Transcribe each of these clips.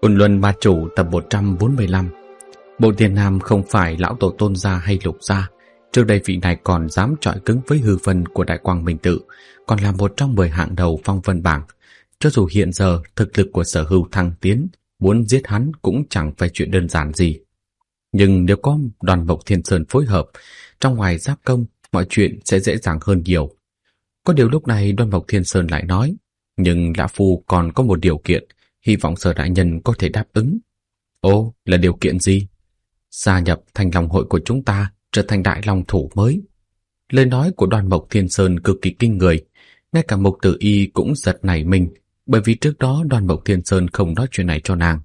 Ôn Luân Ma Chủ tập 145. Bộ Thiên Nam không phải lão tổ Tôn gia hay Lục gia. Trước đây vị này còn dám chọi cứng với hư vân của Đại Quang Minh Tự, còn là một trong 10 hạng đầu phong vân bảng. Cho dù hiện giờ thực lực của Sở Hưu thăng tiến, muốn giết hắn cũng chẳng phải chuyện đơn giản gì. Nhưng nếu có Đoàn Mộc Thiên Sơn phối hợp, trong ngoài giáp công, mọi chuyện sẽ dễ dàng hơn nhiều. Có điều lúc này Đoàn Mộc Thiên Sơn lại nói, nhưng lão phu còn có một điều kiện, hy vọng Sở đại nhân có thể đáp ứng. Ồ, là điều kiện gì? Gia nhập Thanh Long hội của chúng ta, trở thành đại long thủ mới. Lời nói của Đoàn Mộc Thiên Sơn cực kỳ kinh người, ngay cả Mục Tử Y cũng giật nảy mình, bởi vì trước đó Đoàn Mộc Thiên Sơn không nói chuyện này cho nàng.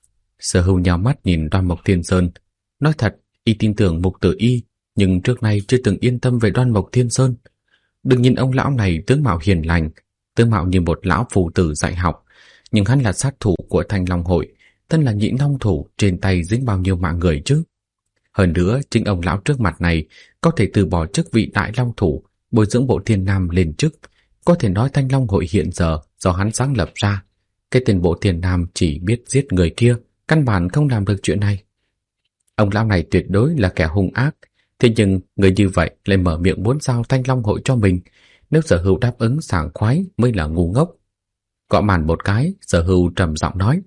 Sở Hưu nhào mắt nhìn Đoàn Mộc Thiên Sơn, nói thật, y tin tưởng Mục Tử Y, nhưng trước nay chưa từng yên tâm về Đoàn Mộc Thiên Sơn. Đừng nhìn ông lão này tướng mạo hiền lành, tướng mạo như một lão phù tử dạy học, nhưng hắn là sát thủ của Thanh Long hội, thân là nhị long thủ, trên tay dính bao nhiêu mạng người chứ. Hơn nữa, chính ông lão trước mặt này có thể từ bỏ chức vị đại long thủ, bồi dưỡng Bộ Thiên Nam lên chức. Có thể nói Thanh Long hội hiện giờ do hắn sáng lập ra. Cái tên Bộ Thiên Nam chỉ biết giết người kia, căn bản không làm được chuyện này. Ông lão này tuyệt đối là kẻ hung ác, thế nhưng người như vậy lại mở miệng muốn giao Thanh Long hội cho mình. Nếu Sở Hưu đáp ứng sảng khoái mới là ngu ngốc. Gõ màn một cái, Sở Hưu trầm giọng nói,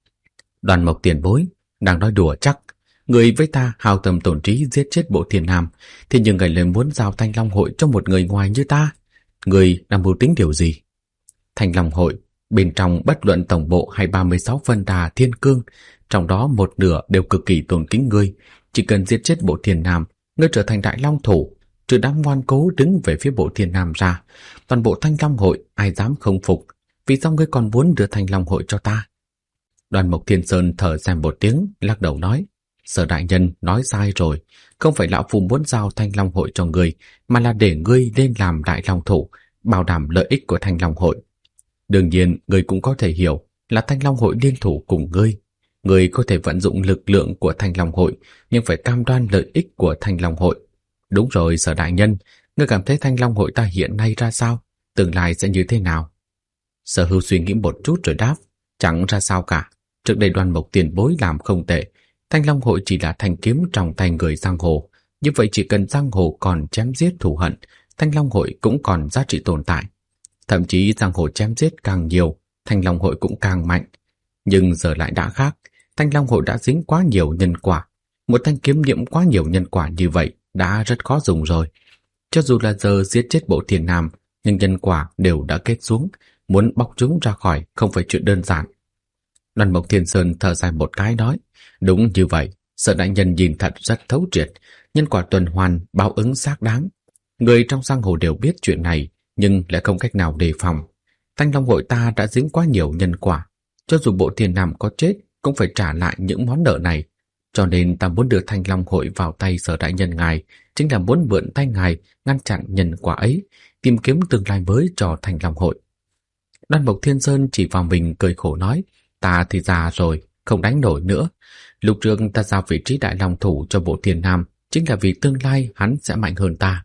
Đoàn Mộc tiền bối, đang nói đùa chắc. Người với ta hao tâm tổn trí giết chết Bộ Thiên Nam, thế nhưng người lại muốn giao Thanh Long hội cho một người ngoài như ta. Người đang mưu tính điều gì? Thanh Long hội, bên trong bất luận tổng bộ hay 36 phân đà thiên cương, trong đó một nửa đều cực kỳ tôn kính ngươi. Chỉ cần giết chết Bộ Thiên Nam, ngươi trở thành đại long thủ. Trừ đám ngoan cố đứng về phía Bộ Thiên Nam ra, toàn bộ Thanh Long hội ai dám không phục. Vì sao ngươi còn muốn đưa Thanh Long hội cho ta? Đoàn Mộc Thiên Sơn thở dài một tiếng, lắc đầu nói, Sở đại nhân nói sai rồi, không phải lão phu muốn giao Thanh Long hội cho ngươi, mà là để ngươi lên làm đại long thủ, bảo đảm lợi ích của Thanh Long hội. Đương nhiên, ngươi cũng có thể hiểu là Thanh Long hội liên thủ cùng ngươi. Ngươi có thể vận dụng lực lượng của Thanh Long hội, nhưng phải cam đoan lợi ích của Thanh Long hội. Đúng rồi, Sở đại nhân, ngươi cảm thấy Thanh Long hội ta hiện nay ra sao? Tương lai sẽ như thế nào? Sở Hưu suy nghĩ một chút rồi đáp, chẳng ra sao cả. Trước đây Đoàn Mộc tiền bối làm không tệ. Thanh Long hội chỉ là thanh kiếm trong tay người giang hồ. Như vậy chỉ cần giang hồ còn chém giết thù hận, Thanh Long hội cũng còn giá trị tồn tại. Thậm chí giang hồ chém giết càng nhiều, Thanh Long hội cũng càng mạnh. Nhưng giờ lại đã khác. Thanh Long hội đã dính quá nhiều nhân quả. Một thanh kiếm nhiễm quá nhiều nhân quả như vậy đã rất khó dùng rồi. Cho dù là giờ giết chết Bộ Thiên Nam, nhưng nhân quả đều đã kết xuống. Muốn bóc chúng ra khỏi không phải chuyện đơn giản. Đoàn Mộc Thiên Sơn thở dài một cái nói, đúng như vậy, Sở đại nhân nhìn thật rất thấu triệt, nhân quả tuần hoàn báo ứng xác đáng. Người trong giang hồ đều biết chuyện này, nhưng lại không cách nào đề phòng. Thanh Long hội ta đã dính quá nhiều nhân quả, cho dù Bộ Thiên Nam có chết cũng phải trả lại những món nợ này. Cho nên ta muốn đưa Thanh Long hội vào tay Sở đại nhân ngài, chính là muốn mượn tay ngài ngăn chặn nhân quả ấy, tìm kiếm tương lai mới cho Thanh Long hội. Đoàn Mộc Thiên Sơn chỉ vào mình cười khổ nói, ta thì già rồi, không đánh nổi nữa. Lúc trước ta giao vị trí đại long thủ cho Bộ Thiên Nam chính là vì tương lai hắn sẽ mạnh hơn ta.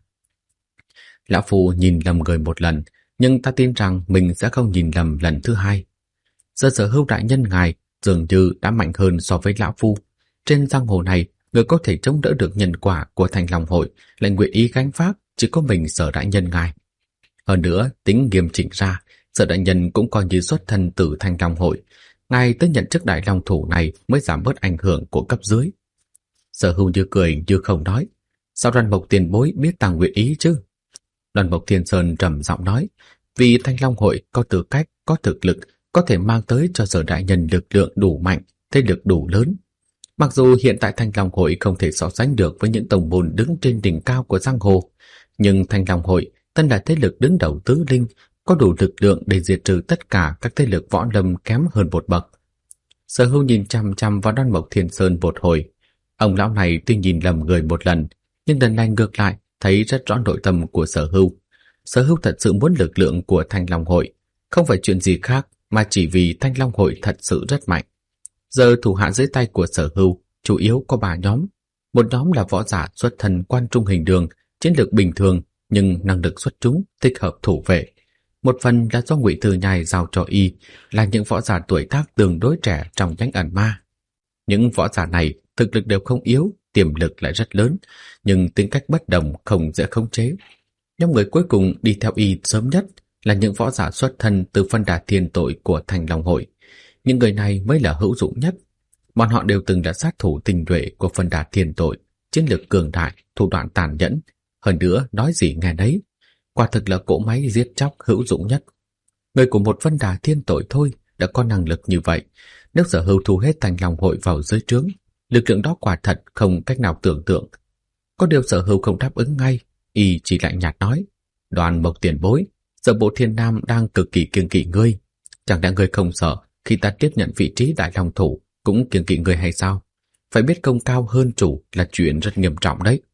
Lão phu nhìn lầm người một lần, nhưng ta tin rằng mình sẽ không nhìn lầm lần thứ hai. Giờ Sở Hưu đại nhân ngài dường như đã mạnh hơn so với lão phu. Trên giang hồ này, người có thể chống đỡ được nhân quả của Thanh Long hội, lại nguyện ý gánh vác chỉ có mình Sở đại nhân ngài. Hơn nữa, tính nghiêm chỉnh ra, Sở đại nhân cũng coi như xuất thân từ Thanh Long hội. Ngài tới nhận chức đại long thủ này mới giảm bớt ảnh hưởng của cấp dưới. Sở Hưu như cười như không nói, sao Đoàn Mộc tiền bối biết ta nguyện ý chứ? Đoàn Mộc Thiên Sơn trầm giọng nói, vì Thanh Long hội có tư cách, có thực lực, có thể mang tới cho Sở đại nhân lực lượng đủ mạnh, thế lực đủ lớn. Mặc dù hiện tại Thanh Long hội không thể so sánh được với những tông môn đứng trên đỉnh cao của giang hồ, nhưng Thanh Long hội thân là thế lực đứng đầu tứ linh, có đủ lực lượng để diệt trừ tất cả các thế lực võ lâm kém hơn một bậc. Sở Hưu nhìn chằm chằm vào Đoàn Mộc Thiên Sơn một hồi. Ông lão này tuy nhìn lầm người một lần, nhưng lần này ngược lại thấy rất rõ nội tâm của Sở Hưu. Sở Hưu thật sự muốn lực lượng của Thanh Long hội, không phải chuyện gì khác mà chỉ vì Thanh Long hội thật sự rất mạnh. Giờ thủ hạ dưới tay của Sở Hưu chủ yếu có 3 nhóm. Một nhóm là võ giả xuất thân quan trung hình đường, chiến lược bình thường nhưng năng lực xuất chúng, thích hợp thủ vệ. Một phần là do Ngụy Thư Nhai giao cho y là những võ giả tuổi tác tương đối trẻ trong nhánh ẩn ma. Những võ giả này thực lực đều không yếu, tiềm lực lại rất lớn, nhưng tính cách bất đồng, không dễ khống chế. Nhóm người cuối cùng đi theo y sớm nhất là những võ giả xuất thân từ phân đà thiên tội của Thanh Long Hội. Những người này mới là hữu dụng nhất. Bọn họ đều từng là sát thủ tinh nhuệ của phân đà thiên tội, chiến lược cường đại, thủ đoạn tàn nhẫn, hơn nữa nói gì nghe đấy. Quả thực là cỗ máy giết chóc hữu dụng nhất. Người của một phân đà thiên tội thôi đã có năng lực như vậy. Nếu Sở Hưu thu hết Thanh Long Hội vào dưới trướng, lực lượng đó quả thật không cách nào tưởng tượng. Có điều Sở Hưu không đáp ứng ngay, y chỉ lạnh nhạt nói: Đoàn Mộc tiền bối, Sở Bộ Thiên Nam đang cực kỳ kiêng kỵ ngươi. Chẳng lẽ ngươi không sợ khi ta tiếp nhận vị trí đại long thủ cũng kiêng kỵ ngươi hay sao? Phải biết công cao hơn chủ là chuyện rất nghiêm trọng đấy.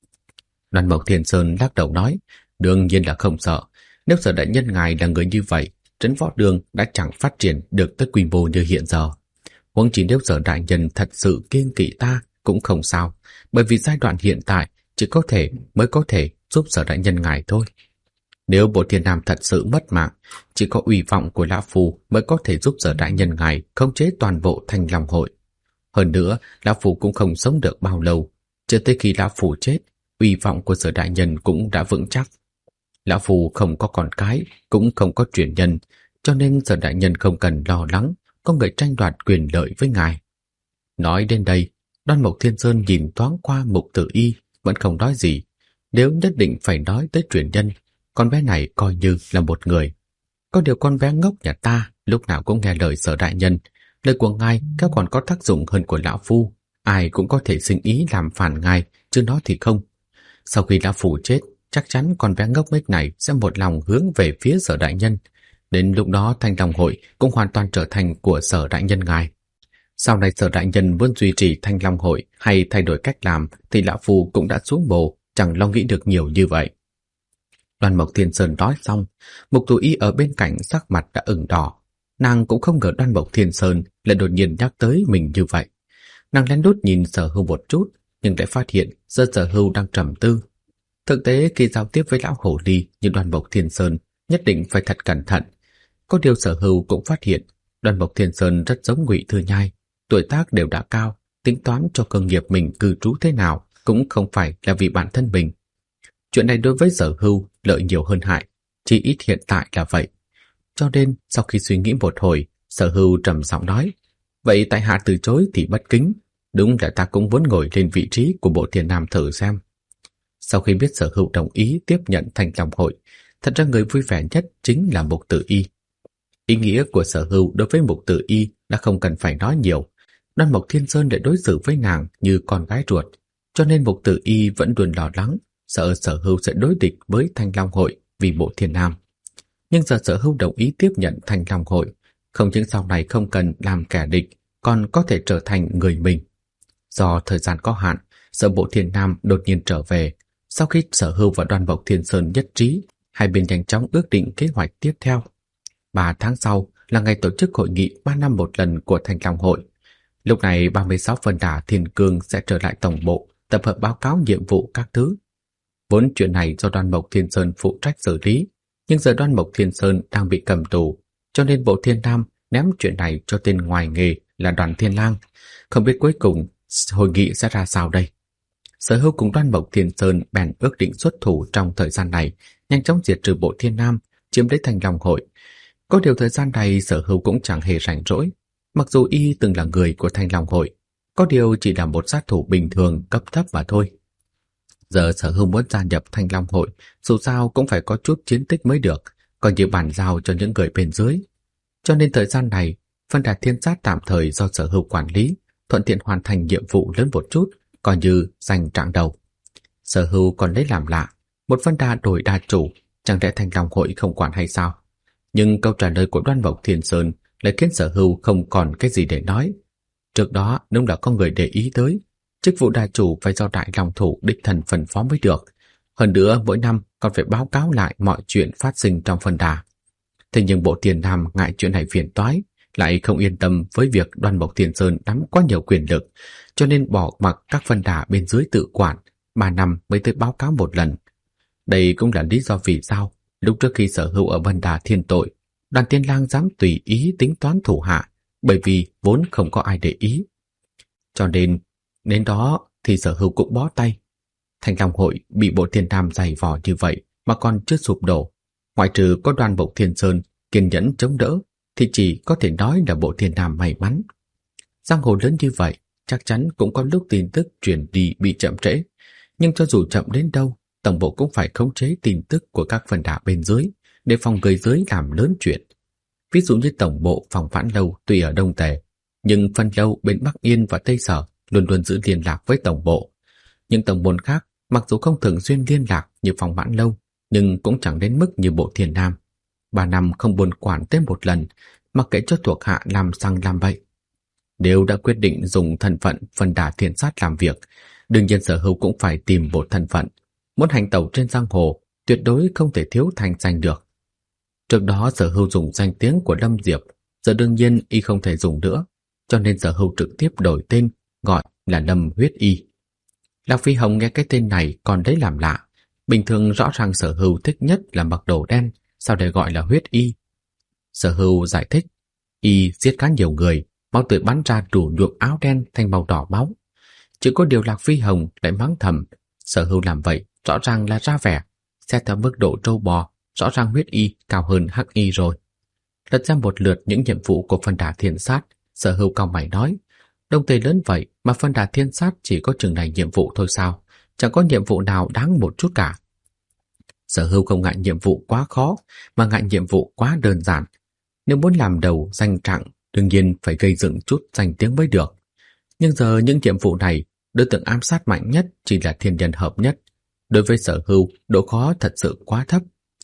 Đoàn Mộc Thiên Sơn lắc đầu nói: Đương nhiên là không sợ. Nếu Sở đại nhân ngài là người như vậy, trấn võ đường đã chẳng phát triển được tới quy mô như hiện giờ. Huống chỉ nếu Sở đại nhân thật sự kiêng kỵ ta cũng không sao, bởi vì giai đoạn hiện tại chỉ mới có thể giúp Sở đại nhân ngài thôi. Nếu Bộ Thiên Nam thật sự mất mạng, chỉ có uy vọng của Lão Phu mới có thể giúp Sở đại nhân ngài khống chế toàn bộ Thanh Long Hội. Hơn nữa, Lão Phu cũng không sống được bao lâu, cho tới khi Lão Phu chết, uy vọng của Sở đại nhân cũng đã vững chắc. Lão Phu không có con cái, cũng không có truyền nhân, cho nên Sở đại nhân không cần lo lắng có người tranh đoạt quyền lợi với ngài. Nói đến đây, Đoan Mộc Thiên Sơn nhìn thoáng qua Mục Tử Y, vẫn không nói gì. Nếu nhất định phải nói tới truyền nhân, con bé này coi như là một người. Có điều con bé ngốc nhà ta lúc nào cũng nghe lời Sở đại nhân. Lời của ngài các còn có tác dụng hơn của Lão Phu. Ai cũng có thể sinh ý làm phản ngài, chứ nó thì không. Sau khi Lão Phu chết, chắc chắn con bé ngốc nghếch này sẽ một lòng hướng về phía Sở đại nhân. Đến lúc đó Thanh Long Hội cũng hoàn toàn trở thành của Sở đại nhân ngài. Sau này Sở đại nhân muốn duy trì Thanh Long Hội hay thay đổi cách làm thì Lão Phu cũng đã xuống bồ, chẳng lo nghĩ được nhiều như vậy. Đoàn Mộc Thiên Sơn nói xong, Mục Tử Y ở bên cạnh sắc mặt đã ửng đỏ. Nàng cũng không ngờ Đoan Mộc Thiên Sơn lại đột nhiên nhắc tới mình như vậy. Nàng lén lút nhìn Sở Hưu một chút, nhưng lại phát hiện giờ Sở Hưu đang trầm tư. Thực tế khi giao tiếp với lão hồ ly như Đoan Mộc Thiên Sơn nhất định phải thật cẩn thận. Có điều Sở Hưu cũng phát hiện Đoan Mộc Thiên Sơn rất giống Ngụy Thư Nhai, tuổi tác đều đã cao, tính toán cho cơ nghiệp mình cư trú thế nào cũng không phải là vì bản thân mình. Chuyện này đối với Sở Hưu lợi nhiều hơn hại, chỉ ít hiện tại là vậy. Cho nên sau khi suy nghĩ một hồi, Sở Hưu trầm giọng nói: Vậy tại hạ từ chối thì bất kính, đúng là ta cũng muốn ngồi lên vị trí của Bộ Thiên Nam thử xem. Sau khi biết Sở Hưu đồng ý tiếp nhận Thanh Long Hội, thật ra người vui vẻ nhất chính là Mục Tử Y. Ý nghĩa của Sở Hưu đối với Mục Tử Y đã không cần phải nói nhiều. Đoan Mộc Thiên Sơn để đối xử với nàng như con gái ruột, cho nên Mục Tử Y vẫn luôn lo lắng, sợ Sở Hưu sẽ đối địch với Thanh Long Hội vì Bộ Thiên Nam. Nhưng giờ Sở Hưu đồng ý tiếp nhận Thanh Long Hội, không những sau này không cần làm kẻ địch, còn có thể trở thành người mình. Do thời gian có hạn, Sở Bộ Thiên Nam đột nhiên trở về. Sau khi Sở Hưu và Đoan Mộc Thiên Sơn nhất trí, hai bên nhanh chóng ước định kế hoạch tiếp theo. 3 tháng sau là ngày tổ chức hội nghị 3 năm một lần của Thanh Long Hội. Lúc này 36 phân đà Thiên Cương sẽ trở lại tổng bộ, tập hợp báo cáo nhiệm vụ các thứ. Vốn chuyện này do Đoan Mộc Thiên Sơn phụ trách xử lý, nhưng giờ Đoan Mộc Thiên Sơn đang bị cầm tù, cho nên Bộ Thiên Nam ném chuyện này cho tên ngoài nghề là Đoàn Thiên Lang. Không biết cuối cùng hội nghị sẽ ra sao đây. Sở Hưu cùng Đoan Mộc Thiên Sơn bèn ước định xuất thủ trong thời gian này, nhanh chóng diệt trừ Bộ Thiên Nam, chiếm lấy Thanh Long Hội. Có điều thời gian này Sở Hưu cũng chẳng hề rảnh rỗi, mặc dù y từng là người của Thanh Long Hội, có điều chỉ là một sát thủ bình thường cấp thấp mà thôi. Giờ Sở Hưu muốn gia nhập Thanh Long Hội, dù sao cũng phải có chút chiến tích mới được, coi như bàn giao cho những người bên dưới. Cho nên thời gian này, phân đà Thiên Sát tạm thời do Sở Hưu quản lý, thuận tiện hoàn thành nhiệm vụ lớn một chút, coi như giành trạng đầu. Sở Hưu còn lấy làm lạ, một phân đà đổi đà chủ, chẳng lẽ Thanh Long Hội không quản hay sao? Nhưng câu trả lời của Đoan Mộc Thiên Sơn lại khiến Sở Hưu không còn cái gì để nói. Trước đó đúng là có người để ý tới, chức vụ đà chủ phải do đại long thủ đích thân phân phó mới được. Hơn nữa mỗi năm còn phải báo cáo lại mọi chuyện phát sinh trong phân đà. Thế nhưng Bộ Thiên Nam ngại chuyện này phiền toái, lại không yên tâm với việc Đoan Mộc Thiên Sơn nắm quá nhiều quyền lực, cho nên bỏ mặc các phân đà bên dưới tự quản, 3 năm mới tới báo cáo một lần. Đây cũng là lý do vì sao Lúc trước khi Sở Hữu ở Vân Đà Thiên tội, Đoàn Tiên Lang dám tùy ý tính toán thủ hạ, bởi vì vốn không có ai để ý. Cho nên, đến đó thì Sở Hữu cũng bó tay. Thanh Long hội bị Bộ Thiên Nam giày vò như vậy mà còn chưa sụp đổ. Ngoại trừ có Đoan Mộc Thiên Sơn kiên nhẫn chống đỡ, thì chỉ có thể nói là Bộ Thiên Nam may mắn. Giang hồ lớn như vậy, chắc chắn cũng có lúc tin tức truyền đi bị chậm trễ. Nhưng cho dù chậm đến đâu, tổng bộ cũng phải khống chế tin tức của các phân đà bên dưới, để phòng người dưới làm lớn chuyện. Ví dụ như tổng bộ Phòng Vãn Lâu tuy ở Đông Tề, nhưng phân lâu bên Bắc Yên và Tây Sở luôn luôn giữ liên lạc với tổng bộ. Nhưng tổng môn khác, mặc dù không thường xuyên liên lạc như Phòng Vãn Lâu, nhưng cũng chẳng đến mức như Bộ Thiên Nam. 3 năm không buồn quản tới một lần, mặc kệ cho thuộc hạ làm sang làm bậy. Đều đã quyết định dùng thân phận phân đà thiên sát làm việc, đương nhiên Sở Hữu cũng phải tìm một thân phận. Muốn hành tẩu trên giang hồ, tuyệt đối không thể thiếu thành danh được. Trước đó Sở Hữu dùng danh tiếng của Lâm Diệp, giờ đương nhiên y không thể dùng nữa, cho nên Sở Hữu trực tiếp đổi tên, gọi là Lâm Huyết Y. Lạc Phi Hồng nghe cái tên này còn đấy làm lạ. Bình thường rõ ràng Sở Hữu thích nhất là mặc đồ đen, sao để gọi là Huyết Y? Sở Hữu giải thích, y giết khá nhiều người, máu tươi bắn ra đủ nhuộm áo đen thành màu đỏ máu. Chỉ có điều Lạc Phi Hồng lại mắng thầm, Sở Hữu làm vậy rõ ràng là ra vẻ, xét theo mức độ trâu bò, rõ ràng Huyết Y cao hơn Hắc Y rồi. Lật ra một lượt những nhiệm vụ của phân đà thiên sát, Sở Hữu cau mày nói, Đông Tây lớn vậy mà phân đà thiên sát chỉ có chừng này nhiệm vụ thôi sao? Chẳng có nhiệm vụ nào đáng một chút cả. Sở Hữu không ngại nhiệm vụ quá khó, mà ngại nhiệm vụ quá đơn giản. Nếu muốn làm đầu danh trạng, đương nhiên phải gây dựng chút danh tiếng mới được. Nhưng giờ những nhiệm vụ này, đối tượng ám sát mạnh nhất chỉ là thiên nhân hợp nhất. Đối với Sở Hữu, độ khó thật sự quá thấp.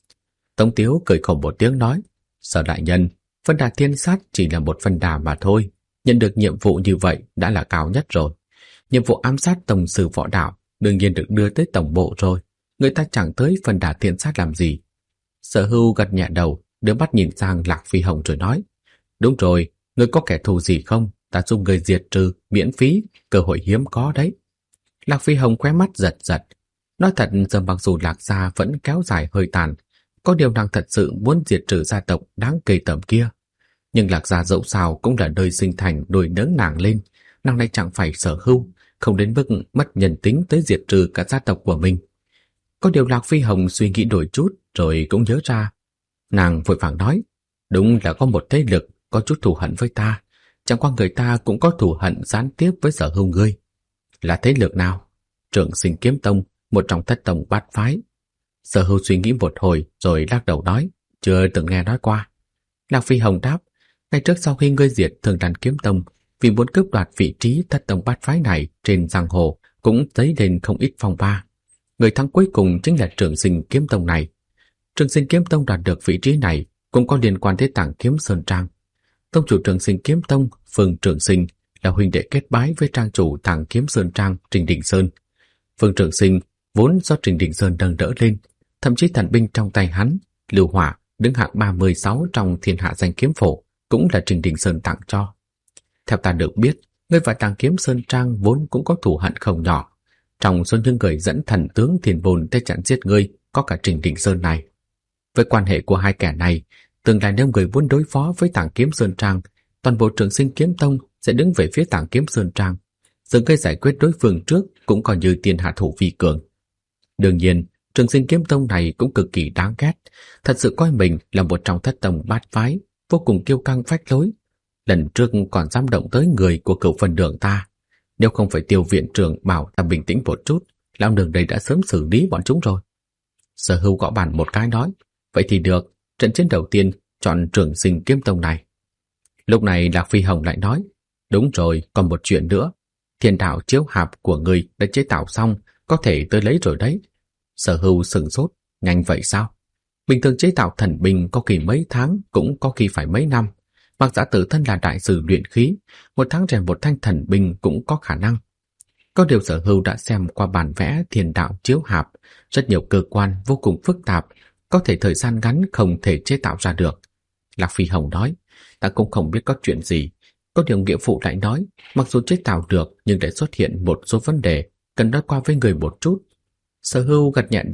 Tống Tiếu cười khổ một tiếng nói, Sở đại nhân, phân đà thiên sát chỉ là một phân đà mà thôi. Nhận được nhiệm vụ như vậy đã là cao nhất rồi. Nhiệm vụ ám sát tổng sư võ đạo đương nhiên được đưa tới tổng bộ rồi. Người ta chẳng tới phân đà thiên sát làm gì. Sở Hữu gật nhẹ đầu, đưa mắt nhìn sang Lạc Phi Hồng rồi nói, đúng rồi, người có kẻ thù gì không? Ta giúp người diệt trừ, miễn phí, cơ hội hiếm có đấy. Lạc Phi Hồng khóe mắt giật giật. Nói thật, giờ mặc dù Lạc gia vẫn kéo dài hơi tàn, có điều nàng thật sự muốn diệt trừ gia tộc đáng kề tởm kia. Nhưng Lạc gia dẫu sao cũng là nơi sinh thành nuôi nấng nàng lên, nàng lại chẳng phải Sở Hữu, không đến mức mất nhân tính tới diệt trừ cả gia tộc của mình. Có điều Lạc Phi Hồng suy nghĩ đổi chút rồi cũng nhớ ra. Nàng vội vàng nói, đúng là có một thế lực có chút thù hận với ta, chẳng qua người ta cũng có thù hận gián tiếp với Sở Hữu ngươi. Là thế lực nào? Trường Sinh Kiếm Tông, một trong thất tông bát phái. Sở Hữu suy nghĩ một hồi rồi lắc đầu nói, chưa từng nghe nói qua. Lạc Phi Hồng đáp, ngay trước sau khi ngươi diệt Thường Đàn Kiếm Tông, vì muốn cướp đoạt vị trí thất tông bát phái này trên giang hồ cũng dấy lên không ít phong ba. Người thắng cuối cùng chính là Trường Sinh Kiếm Tông này. Trường Sinh Kiếm Tông đạt được vị trí này cũng có liên quan tới Tảng Kiếm Sơn Trang. Tông chủ Trường Sinh Kiếm Tông, Phương Trường Sinh, là huynh đệ kết bái với trang chủ Tảng Kiếm Sơn Trang Trình Đình Sơn. Phương Trường Sinh vốn do Trình Đình Sơn nâng đỡ lên, thậm chí thần binh trong tay hắn, Lưu Hỏa đứng hạng 36 trong thiên hạ danh kiếm phổ, cũng là Trình Đình Sơn tặng cho. Theo ta được biết, ngươi và Tảng Kiếm Sơn Trang vốn cũng có thù hận không nhỏ. Trong số những người dẫn thần tướng Thiền Bồn tới chặn giết ngươi có cả Trình Đình Sơn này. Với quan hệ của hai kẻ này, tương lai nếu người muốn đối phó với Tảng Kiếm Sơn Trang, toàn bộ Trường Sinh Kiếm Tông sẽ đứng về phía Tảng Kiếm Sơn Trang. Giờ ngươi giải quyết đối phương trước cũng coi như tiền hạ thủ vi cường. Đương nhiên, Trường Sinh Kiếm Tông này cũng cực kỳ đáng ghét, thật sự coi mình là một trong thất tông bát phái, vô cùng kiêu căng phách lối. Lần trước còn dám động tới người của Cửu Phần Đường ta. Nếu không phải Tiêu viện trưởng bảo ta bình tĩnh một chút, lão nương đây đã sớm xử lý bọn chúng rồi. Sở Hữu gõ bàn một cái nói, vậy thì được, trận chiến đầu tiên chọn Trường Sinh Kiếm Tông này. Lúc này Lạc Phi Hồng lại nói, đúng rồi, còn một chuyện nữa. Thiên đạo chiếu hạp của người đã chế tạo xong, có thể tới lấy rồi đấy. Sở Hữu sửng sốt, nhanh vậy sao? Bình thường chế tạo thần binh có khi mấy tháng, cũng có khi phải mấy năm. Mặc giả tự thân là đại sư luyện khí, một tháng rèn một thanh thần binh cũng có khả năng. Có điều Sở Hữu đã xem qua bản vẽ thiên đạo chiếu hạp, rất nhiều cơ quan vô cùng phức tạp, có thể thời gian ngắn không thể chế tạo ra được. Lạc Phi Hồng nói, ta cũng không biết có chuyện gì. Có điều nghĩa phụ lại nói, mặc dù chế tạo được nhưng lại xuất hiện một số vấn đề, cần nói qua với người một chút. Sở Hữu gật nhẹ đầu,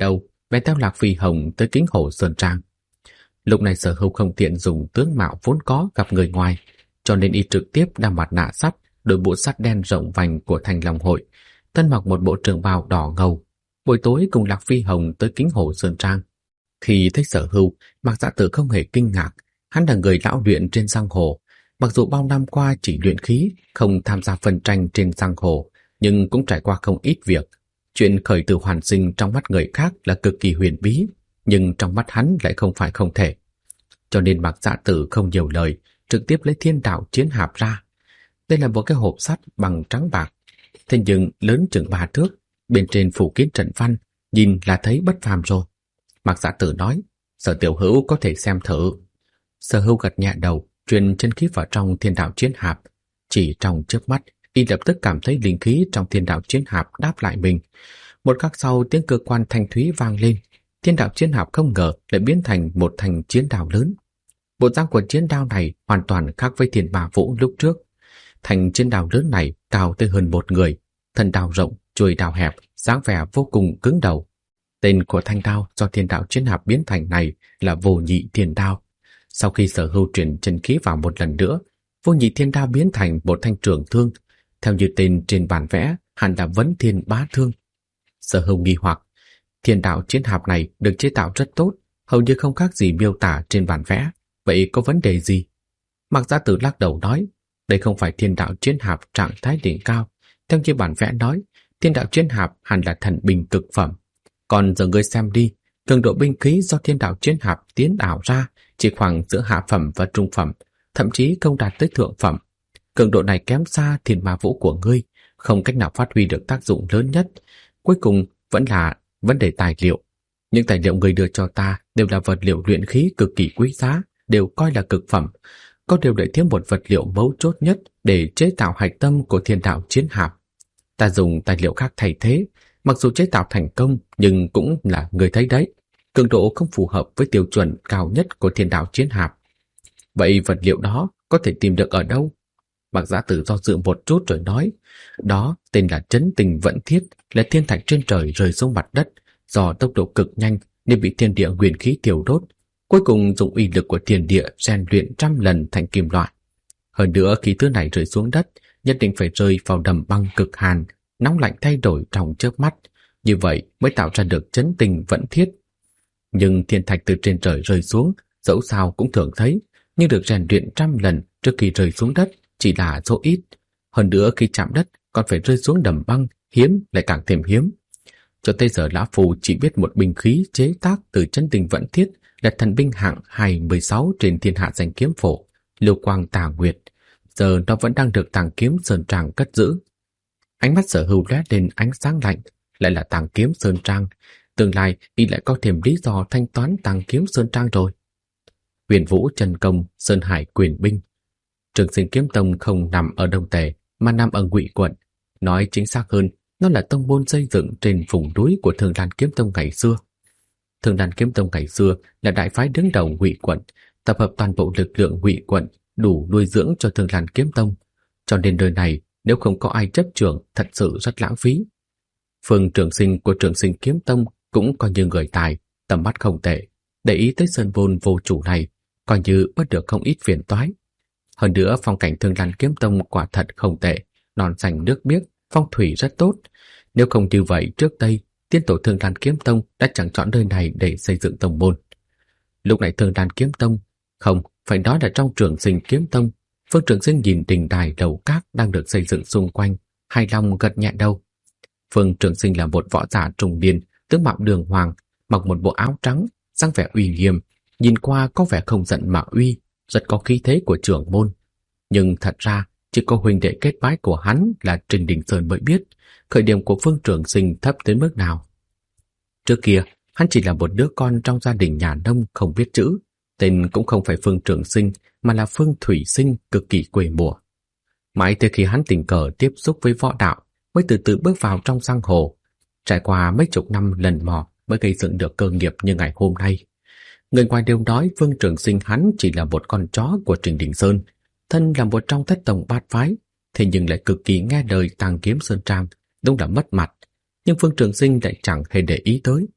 bèn theo Lạc Phi Hồng tới Kính Hồ Sơn Trang. Lúc này Sở Hưu không tiện dùng tướng mạo vốn có gặp người ngoài, cho nên y trực tiếp đeo mặt nạ sắt, đội mũ sắt đen rộng vành của Thanh Long Hội, thân mặc một bộ trường bào đỏ ngầu. Buổi tối cùng Lạc Phi Hồng tới Kính Hồ Sơn Trang. Khi thấy Sở Hưu, Mạc Dạ Tử không hề kinh ngạc. Hắn là người lão luyện trên giang hồ, mặc dù bao năm qua chỉ luyện khí, không tham gia phân tranh trên giang hồ, nhưng cũng trải qua không ít việc. Chuyện khởi tử hoàn sinh trong mắt người khác là cực kỳ huyền bí, nhưng trong mắt hắn lại không phải không thể. Cho nên Mạc Dạ Tử không nhiều lời, trực tiếp lấy Thiên Đạo Chiến Hạp ra. Đây là một cái hộp sắt bằng trắng bạc, thế nhưng lớn chừng 3 thước, bên trên phủ kín trận văn, nhìn là thấy bất phàm rồi. Mạc Dạ Tử nói, Sở tiểu hữu có thể xem thử. Sở Hưu gật nhẹ đầu, truyền chân khí vào trong Thiên Đạo Chiến Hạp. Chỉ trong chớp mắt, y lập tức cảm thấy linh khí trong Thiên Đạo Chiến Hạp đáp lại mình. Một khắc sau, tiếng cơ quan thanh thúy vang lên. Thiên Đạo Chiến Hạp không ngờ lại biến thành một thanh chiến đao lớn. Bộ dáng của chiến đao này hoàn toàn khác với Thiên Bà Vũ lúc trước. Thanh chiến đao lớn này cao tới hơn 1 người, thân đao rộng, chuôi đao hẹp, dáng vẻ vô cùng cứng đầu. Tên của thanh đao do Thiên Đạo Chiến Hạp biến thành này là Vô Nhị Thiên Đao. Sau khi Sở Hưu truyền chân khí vào một lần nữa, Vô Nhị Thiên Đao biến thành một thanh trường thương, theo như tên trên bản vẽ, hẳn là Vấn Thiên Bá Thương. Sở Hưu nghi hoặc, Thiên Đạo Chiến Hạp này được chế tạo rất tốt, hầu như không khác gì miêu tả trên bản vẽ, vậy có vấn đề gì? Mạc Gia Tử lắc đầu nói, đây không phải Thiên Đạo Chiến Hạp trạng thái đỉnh cao, theo như bản vẽ nói, Thiên Đạo Chiến Hạp hẳn là thần binh cực phẩm. Còn giờ ngươi xem đi, cường độ binh khí do Thiên Đạo Chiến Hạp tiến ảo ra chỉ khoảng giữa hạ phẩm và trung phẩm, thậm chí không đạt tới thượng phẩm. Cường độ này kém xa Thiên Ma Vũ của ngươi, không cách nào phát huy được tác dụng lớn nhất. Cuối cùng vẫn là vấn đề tài liệu. Những tài liệu ngươi đưa cho ta đều là vật liệu luyện khí cực kỳ quý giá, đều coi là cực phẩm. Có điều lại thiếu một vật liệu mấu chốt nhất để chế tạo hạch tâm của Thiên Đạo Chiến Hạp. Ta dùng tài liệu khác thay thế, mặc dù chế tạo thành công nhưng cũng là người thấy đấy, cường độ không phù hợp với tiêu chuẩn cao nhất của Thiên Đạo Chiến Hạp. Vậy vật liệu đó có thể tìm được ở đâu? Mạc Giá Tử do dự một chút rồi nói, đó tên là Chấn Tình Vận Thiết, là thiên thạch trên trời rơi xuống mặt đất, do tốc độ cực nhanh nên bị thiên địa nguyên khí thiêu đốt, cuối cùng dùng uy lực của thiên địa rèn luyện trăm lần thành kim loại. Hơn nữa khi thứ này rơi xuống đất, nhất định phải rơi vào đầm băng cực hàn, nóng lạnh thay đổi trong chớp mắt, như vậy mới tạo ra được Chấn Tình Vận Thiết. Nhưng thiên thạch từ trên trời rơi xuống, dẫu sao cũng thường thấy, nhưng được rèn luyện trăm lần trước khi rơi xuống đất chỉ là số ít. Hơn nữa khi chạm đất còn phải rơi xuống đầm băng, hiếm lại càng thêm hiếm. Cho tới giờ Lã Phù chỉ biết một binh khí chế tác từ Chấn Tình Vận Thiết là thần binh hạng 2/16 trên Thiên Hạ Danh Kiếm Phổ, Lưu Quang Tà Nguyệt. Giờ nó vẫn đang được Tàng Kiếm Sơn Trang cất giữ. Ánh mắt Sở Hưu lóe lên ánh sáng lạnh, lại là Tàng Kiếm Sơn Trang. Tương lai y lại có thêm lý do thanh toán Tàng Kiếm Sơn Trang rồi. Huyền Vũ Chân Công, Sơn Hải Quyền Binh. Trường Sinh Kiếm Tông không nằm ở Đông Tề mà nằm ở Ngụy Quận. Nói chính xác hơn, nó là tông môn xây dựng trên vùng núi của Thường Đan Kiếm Tông ngày xưa. Thường Đan Kiếm Tông ngày xưa là đại phái đứng đầu Ngụy Quận, tập hợp toàn bộ lực lượng Ngụy Quận đủ nuôi dưỡng cho Thường Đan Kiếm Tông. Cho nên đời này nếu không có ai chấp trưởng thật sự rất lãng phí. Phương Trường Sinh của Trường Sinh Kiếm Tông cũng coi như người tài, tầm mắt không tệ, để ý tới sơn môn vô chủ này, coi như bớt được không ít phiền toái. Hơn nữa phong cảnh Thường Đan Kiếm Tông quả thật không tệ, non xanh nước biếc, phong thủy rất tốt. Nếu không như vậy trước đây, tiên tổ Thường Đan Kiếm Tông đã chẳng chọn nơi này để xây dựng tông môn. Lúc này Thường Đan Kiếm Tông, không, phải nói là trong Trường Sinh Kiếm Tông, Phương Trường Sinh nhìn đình đài lầu các đang được xây dựng xung quanh, hài lòng gật nhẹ đầu. Phương Trường Sinh là một võ giả trung niên, tướng mạo đường hoàng, mặc một bộ áo trắng, dáng vẻ uy nghiêm, nhìn qua có vẻ không giận mà uy, rất có khí thế của trưởng môn. Nhưng thật ra, chỉ có huynh đệ kết bái của hắn là Trình Đình Sơn mới biết, khởi điểm của Phương Trường Sinh thấp tới mức nào. Trước kia, hắn chỉ là một đứa con trong gia đình nhà nông không biết chữ, tên cũng không phải Phương Trường Sinh mà là Phương Thủy Sinh, cực kỳ quê mùa. Mãi tới khi hắn tình cờ tiếp xúc với võ đạo, mới từ từ bước vào trong giang hồ. Trải qua mấy chục năm lần mò mới gây dựng được cơ nghiệp như ngày hôm nay. Người ngoài đều nói Phương Trường Sinh hắn chỉ là một con chó của Trình Đình Sơn, thân là một trong thất tông bát phái, thế nhưng lại cực kỳ nghe lời Tàng Kiếm Sơn Trang, đúng là mất mặt. Nhưng Phương Trường Sinh lại chẳng hề để ý tới.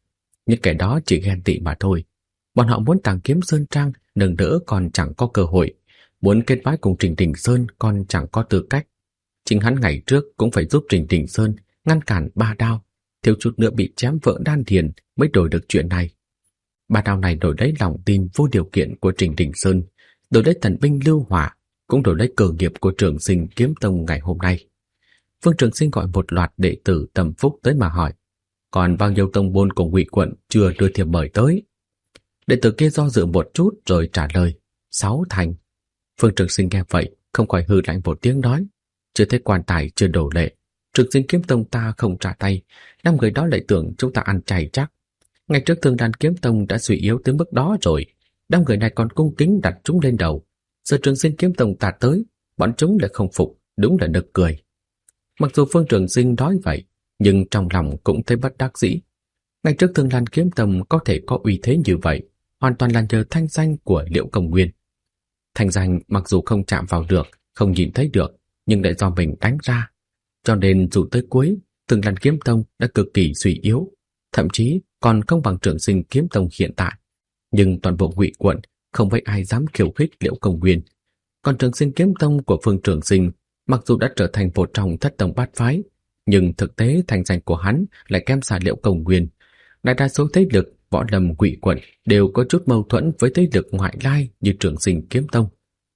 những kẻ đó chỉ ghen tị mà thôi. Bọn họ muốn Tàng Kiếm Sơn Trang nâng đỡ còn chẳng có cơ hội, muốn kết bái cùng Trình Đình Sơn còn chẳng có tư cách. Chính hắn ngày trước cũng phải giúp Trình Đình Sơn ngăn cản Ba Đao, thiếu chút nữa bị chém vỡ đan điền mới đổi được chuyện này. Ba Đao này đổi lấy lòng tin vô điều kiện của Trình Đình Sơn, đổi lấy thần binh lưu hỏa, cũng đổi lấy cơ nghiệp của Trường Sinh Kiếm Tông ngày hôm nay. Phương Trường Sinh gọi một loạt đệ tử tâm phúc tới mà hỏi, còn bao nhiêu tông môn của Ngụy quận chưa đưa thiệp mời tới? Đệ tử kia do dự một chút rồi trả lời, 6 thành. Phương Trường Sinh nghe vậy, không khỏi hừ lạnh một tiếng nói, chưa thấy quan tài chưa đổ lệ, Trường Sinh Kiếm Tông ta không trả tay, 5 người đó lại tưởng chúng ta ăn chay chắc. Ngày trước Thương Đan Kiếm Tông đã suy yếu tới mức đó rồi, 5 người này còn cung kính đặt chúng lên đầu. Giờ Trường Sinh Kiếm Tông ta tới, bọn chúng lại không phục, đúng là nực cười. Mặc dù Phương Trường Sinh nói vậy, nhưng trong lòng cũng thấy bất đắc dĩ. Ngày trước Thương Đan Kiếm Tông có thể có uy thế như vậy, hoàn toàn là nhờ thanh danh của Liễu Công Nguyên. Thanh danh mặc dù không chạm vào được, không nhìn thấy được, nhưng lại do mình đánh ra. Cho nên dù tới cuối, Thương Đan Kiếm Tông đã cực kỳ suy yếu, thậm chí còn không bằng Trường Sinh Kiếm Tông hiện tại. Nhưng toàn bộ Ngụy quận không mấy ai dám khiêu khích Liễu Công Nguyên. Còn Trường Sinh Kiếm Tông của Phương Trường Sinh mặc dù đã trở thành một trong thất tông bát phái, nhưng thực tế thành danh của hắn lại kém xa Liễu Công Nguyên. Đại đa số thế lực võ lâm Ngụy quận đều có chút mâu thuẫn với thế lực ngoại lai như Trường Sinh Kiếm Tông.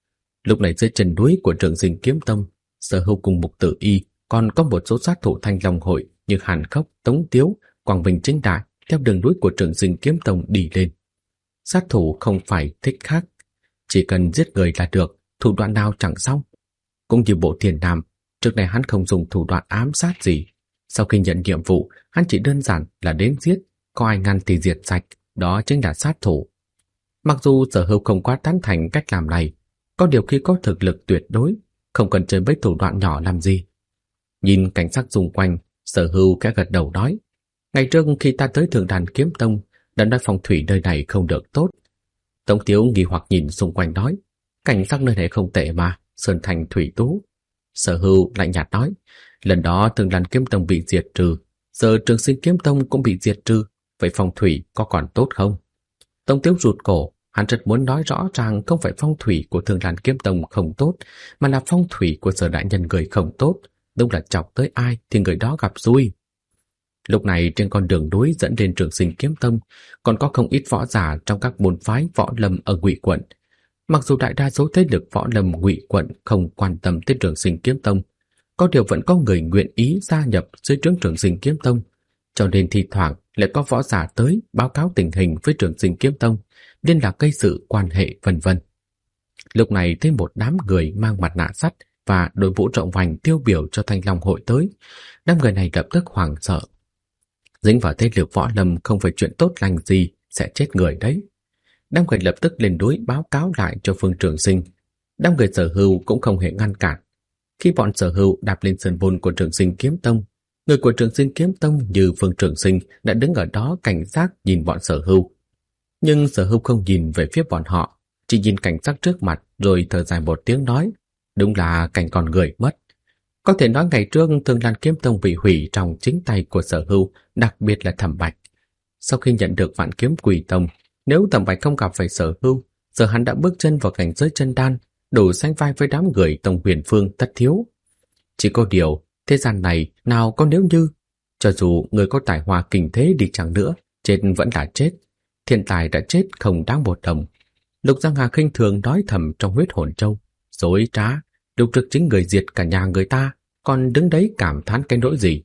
Lúc này dưới chân núi của Trường Sinh Kiếm Tông, Sở Hưu cùng Mục Tử Y còn có một số sát thủ Thanh Long hội như Hàn Khốc, Tống Tiếu, Quảng Bình Chính Đại theo đường núi của Trường Sinh Kiếm Tông đi lên. Sát thủ không phải thích khác, chỉ cần giết người là được, thủ đoạn nào chẳng xong. Cũng như Bộ Thiền Nam, trước này hắn không dùng thủ đoạn ám sát gì. Sau khi nhận nhiệm vụ, hắn chỉ đơn giản là đến giết, có ai ngăn thì diệt sạch, đó chính là sát thủ. Mặc dù Sở Hưu không quá tán thành cách làm này, có điều khi có thực lực tuyệt đối, không cần chơi mấy thủ đoạn nhỏ làm gì. Nhìn cảnh sắc xung quanh, Sở Hưu khẽ gật đầu nói, ngày trước khi ta tới Thương Đan Kiếm Tông, đã nói phong thủy nơi này không được tốt. Tống Tiếu nghi hoặc nhìn xung quanh nói, cảnh sắc nơi này không tệ mà, sơn thành thủy tú. Sở Hưu lạnh nhạt nói, lần đó Thương Đan Kiếm Tông bị diệt trừ, giờ Trường Sinh Kiếm Tông cũng bị diệt trừ, vậy phong thủy có còn tốt không? Tống Tiếu rụt cổ, hắn rất muốn nói rõ ràng không phải phong thủy của Thương Đan Kiếm Tông không tốt, mà là phong thủy của Sở đại nhân người không tốt, đúng là chọc tới ai thì người đó gặp xui. Lúc này trên con đường núi dẫn đến Trường Sinh Kiếm Tông còn có không ít võ giả trong các môn phái võ lâm ở Ngụy quận. Mặc dù đại đa số thế lực võ lâm Ngụy quận không quan tâm tới Trường Sinh Kiếm Tông, có điều vẫn có người nguyện ý gia nhập dưới trướng Trường Sinh Kiếm Tông, cho nên thi thoảng lại có võ giả tới báo cáo tình hình với Trường Sinh Kiếm Tông, liên lạc gây sự quan hệ vân vân. Lúc này thấy một đám người mang mặt nạ sắt và đội mũ rộng vành tiêu biểu cho Thanh Long hội tới, đám người này lập tức hoảng sợ. Dính vào thế lực võ lâm không phải chuyện tốt lành gì, sẽ chết người đấy. Đám người lập tức lên núi báo cáo lại cho Phương Trường Sinh. Đám người Sở Hưu cũng không hề ngăn cản. Khi bọn Sở Hưu đạp lên sân môn của Trường Sinh Kiếm Tông, người của Trường Sinh Kiếm Tông như Phương Trường Sinh đã đứng ở đó cảnh giác nhìn bọn Sở Hưu. Nhưng Sở Hưu không nhìn về phía bọn họ, chỉ nhìn cảnh sắc trước mặt rồi thở dài một tiếng nói, đúng là cảnh con người mất. Có thể nói ngày trước Thương Đan Kiếm Tông bị hủy trong chính tay của Sở Hưu, đặc biệt là Thẩm Bạch. Sau khi nhận được Vạn Kiếm Quỷ Tông, nếu Thẩm Bạch không gặp phải Sở Hưu, giờ hắn đã bước chân vào cảnh giới chân đan, đủ sánh vai với đám người Tông Huyền Phương Tất Thiếu. Chỉ có điều, thế gian này nào có nếu như, cho dù người có tài hoa kinh thế đi chăng nữa, chết vẫn là chết. Thiên tài đã chết không đáng một đồng. Lục Giang Hà khinh thường nói thầm trong Huyết Hồn Châu, dối trá, lúc trước chính người diệt cả nhà người ta, còn đứng đấy cảm thán cái nỗi gì.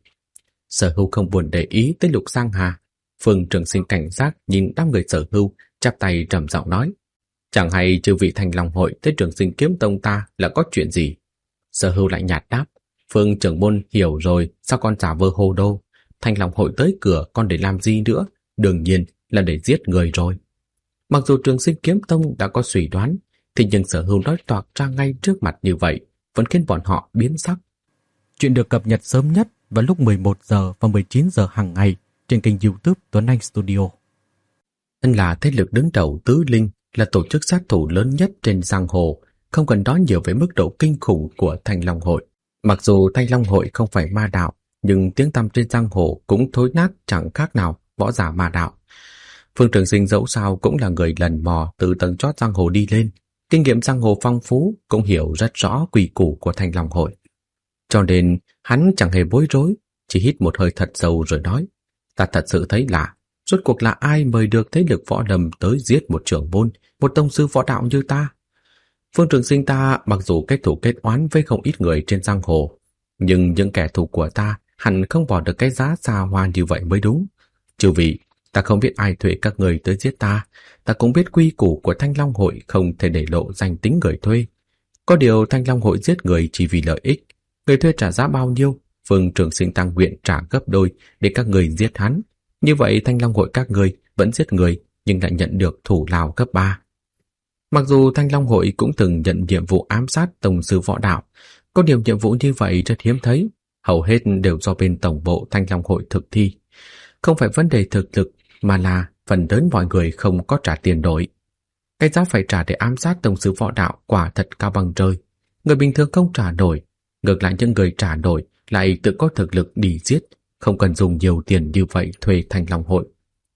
Sở Hưu không buồn để ý tới Lục Giang Hà. Phương Trường Sinh cảnh giác nhìn đám người Sở Hưu, chắp tay trầm giọng nói, chẳng hay chư vị Thanh Long hội tới Trường Sinh Kiếm Tông ta là có chuyện gì. Sở Hưu lại nhạt đáp, Phương trưởng môn hiểu rồi, sao con giả vờ hồ đô. Thanh Long hội tới cửa con để làm gì nữa, đương nhiên là để giết người rồi. Mặc dù Trường Sinh Kiếm Tông đã có suy đoán, thì nhưng Sở Hưu nói toạc ra ngay trước mặt như vậy vẫn khiến bọn họ biến sắc. Chuyện được cập nhật sớm nhất vào lúc 11 giờ và 19 giờ hàng ngày trên kênh YouTube Tuấn Anh Studio. Thân là thế lực đứng đầu tứ linh, là tổ chức sát thủ lớn nhất trên giang hồ, không cần nói nhiều về mức độ kinh khủng của Thanh Long hội. Mặc dù Thanh Long hội không phải ma đạo, nhưng tiếng tăm trên giang hồ cũng thối nát chẳng khác nào võ giả ma đạo. Phương Trường Sinh dẫu sao cũng là người lần mò từ tầng chót giang hồ đi lên, kinh nghiệm giang hồ phong phú, cũng hiểu rất rõ quy củ của Thanh Long hội. Cho nên hắn chẳng hề bối rối, chỉ hít một hơi thật sâu rồi nói: ta thật sự thấy lạ, rốt cuộc là ai mời được thế lực võ lâm tới giết một trưởng môn, một tông sư võ đạo như ta? Phương Trường Sinh ta mặc dù kết thù kết oán với không ít người trên giang hồ, nhưng những kẻ thù của ta hẳn không bỏ được cái giá xa hoa như vậy mới đúng. Chư vị, ta không biết ai thuê các người tới giết ta, ta cũng biết quy củ của Thanh Long hội không thể để lộ danh tính người thuê. Có điều Thanh Long hội giết người chỉ vì lợi ích, người thuê trả giá bao nhiêu, Phương Trường Sinh tăng nguyện trả gấp đôi để các người giết hắn. Như vậy Thanh Long hội các người vẫn giết người nhưng lại nhận được thù lao gấp 3. Mặc dù Thanh Long hội cũng từng nhận nhiệm vụ ám sát tông sư võ đạo, có điều nhiệm vụ như vậy rất hiếm thấy, hầu hết đều do bên tổng bộ Thanh Long hội thực thi. Không phải vấn đề thực lực, mà là phần lớn mọi người không có trả tiền đổi. Cái giá phải trả để ám sát tông sư võ đạo quả thật cao bằng trời. Người bình thường không trả nổi, ngược lại những người trả nổi lại tự có thực lực đi giết, không cần dùng nhiều tiền như vậy thuê Thanh Long hội.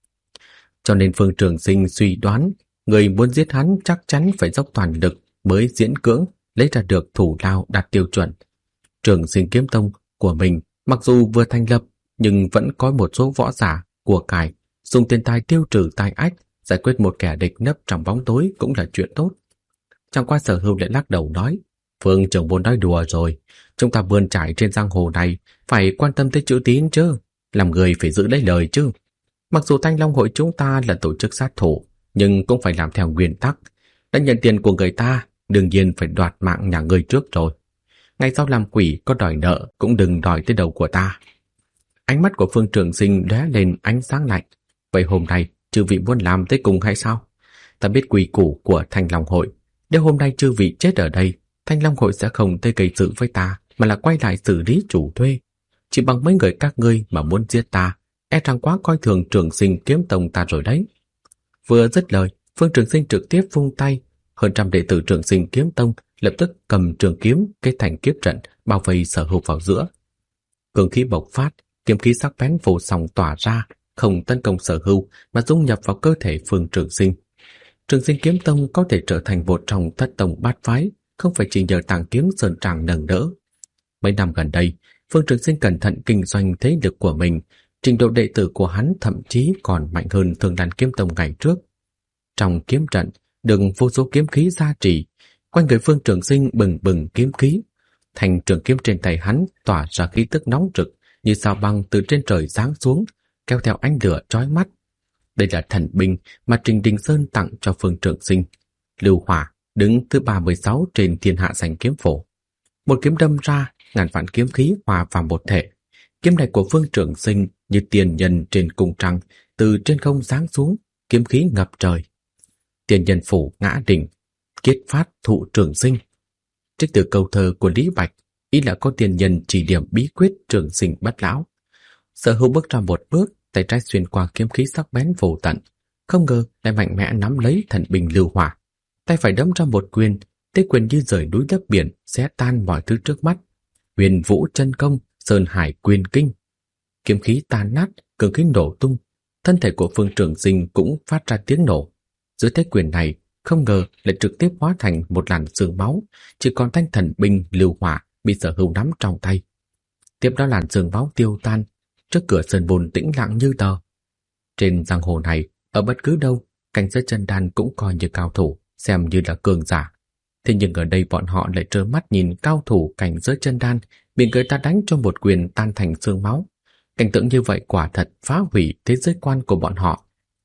Cho nên Phương Trường Sinh suy đoán, người muốn giết hắn chắc chắn phải dốc toàn lực mới diễn cưỡng lấy ra được thủ lao đạt tiêu chuẩn. Trường Sinh kiếm tông của mình mặc dù vừa thành lập, nhưng vẫn có một số võ giả của cải dùng tiền tài tiêu trừ tai ách, giải quyết một kẻ địch nấp trong bóng tối cũng là chuyện tốt. Chẳng qua Sở Hưu lại lắc đầu nói: Phương trưởng môn nói đùa rồi, chúng ta vươn trải trên giang hồ này phải quan tâm tới chữ tín chứ, làm người phải giữ lấy lời chứ. Mặc dù Thanh Long hội chúng ta là tổ chức sát thủ, nhưng cũng phải làm theo nguyên tắc. Đã nhận tiền của người ta, đương nhiên phải đoạt mạng nhà người trước rồi. Ngày sau làm quỷ có đòi nợ cũng đừng đòi tới đầu của ta. Ánh mắt của Phương Trường Sinh lóe lên ánh sáng lạnh. Vậy hôm nay chư vị muốn làm tới cùng hay sao? Ta biết quy củ của Thanh Long hội. Nếu hôm nay chư vị chết ở đây, Thanh Long hội sẽ không tới gây sự với ta, mà là quay lại xử lý chủ thuê. Chỉ bằng mấy người các ngươi mà muốn giết ta, e rằng quá coi thường Trường Sinh kiếm tông ta rồi đấy. Vừa dứt lời, Phương Trường Sinh trực tiếp vung tay, hơn trăm đệ tử Trường Sinh kiếm tông lập tức cầm trường kiếm kết thành kiếp trận bao vây Sở Hưu vào giữa. Cường khí bộc phát, kiếm khí sắc bén vô song tỏa ra, không tấn công Sở Hưu mà dung nhập vào cơ thể Phương Trường Sinh. Trường Sinh kiếm tông có thể trở thành một trong thất tông bát phái, không phải chỉ nhờ tàng kiếm sơn tràng nâng đỡ. Mấy năm gần đây, Phương Trường Sinh cẩn thận kinh doanh thế lực của mình, trình độ đệ tử của hắn thậm chí còn mạnh hơn Thường Lan kiếm tông ngày trước. Trong kiếm trận, được vô số kiếm khí gia trì, quanh người Phương Trường Sinh bừng bừng kiếm khí. Thành trường kiếm trên tay hắn tỏa ra khí tức nóng rực như sao băng từ trên trời giáng xuống, kéo theo ánh lửa chói mắt. Đây là thần binh mà Trình Đình Sơn tặng cho Phương Trường Sinh. Lưu Hỏa đứng thứ 36 trên thiên hạ danh kiếm phổ. Một kiếm đâm ra, ngàn vạn kiếm khí hòa vào một thể. Kiếm này của Phương Trường Sinh như tiền nhân trên cung trăng, từ trên không giáng xuống, kiếm khí ngập trời. Tiền nhân phủ ngã đỉnh, kiết phát thụ trường sinh. Trích từ câu thơ của Lý Bạch, ý là có tiền nhân chỉ điểm bí quyết trường sinh bất lão. Sở Hưu bước ra một bước, tay trái xuyên qua kiếm khí sắc bén vô tận, không ngờ lại mạnh mẽ nắm lấy thần binh Lưu Hỏa. Tay phải đấm ra một quyền, thế quyền như rời núi lấp biển, xé tan mọi thứ trước mắt. Huyền Vũ chân công, Sơn Hải quyền kinh. Kiếm khí tan nát, cường khí nổ tung, thân thể của Phương Trường Sinh cũng phát ra tiếng nổ. Dưới thế quyền này, không ngờ lại trực tiếp hóa thành một làn sương máu, chỉ còn thanh thần binh Lưu Hỏa bị Sở Hưu nắm trong tay. Tiếp đó làn sương máu tiêu tan, trước cửa sơn môn tĩnh lặng như tờ. Trên giang hồ này, ở bất cứ đâu, cảnh giới chân đan cũng coi như cao thủ, xem như là cường giả. Thế nhưng ở đây bọn họ lại trơ mắt nhìn cao thủ cảnh giới chân đan bị người ta đánh cho một quyền tan thành xương máu. Cảnh tượng như vậy quả thật phá hủy thế giới quan của bọn họ.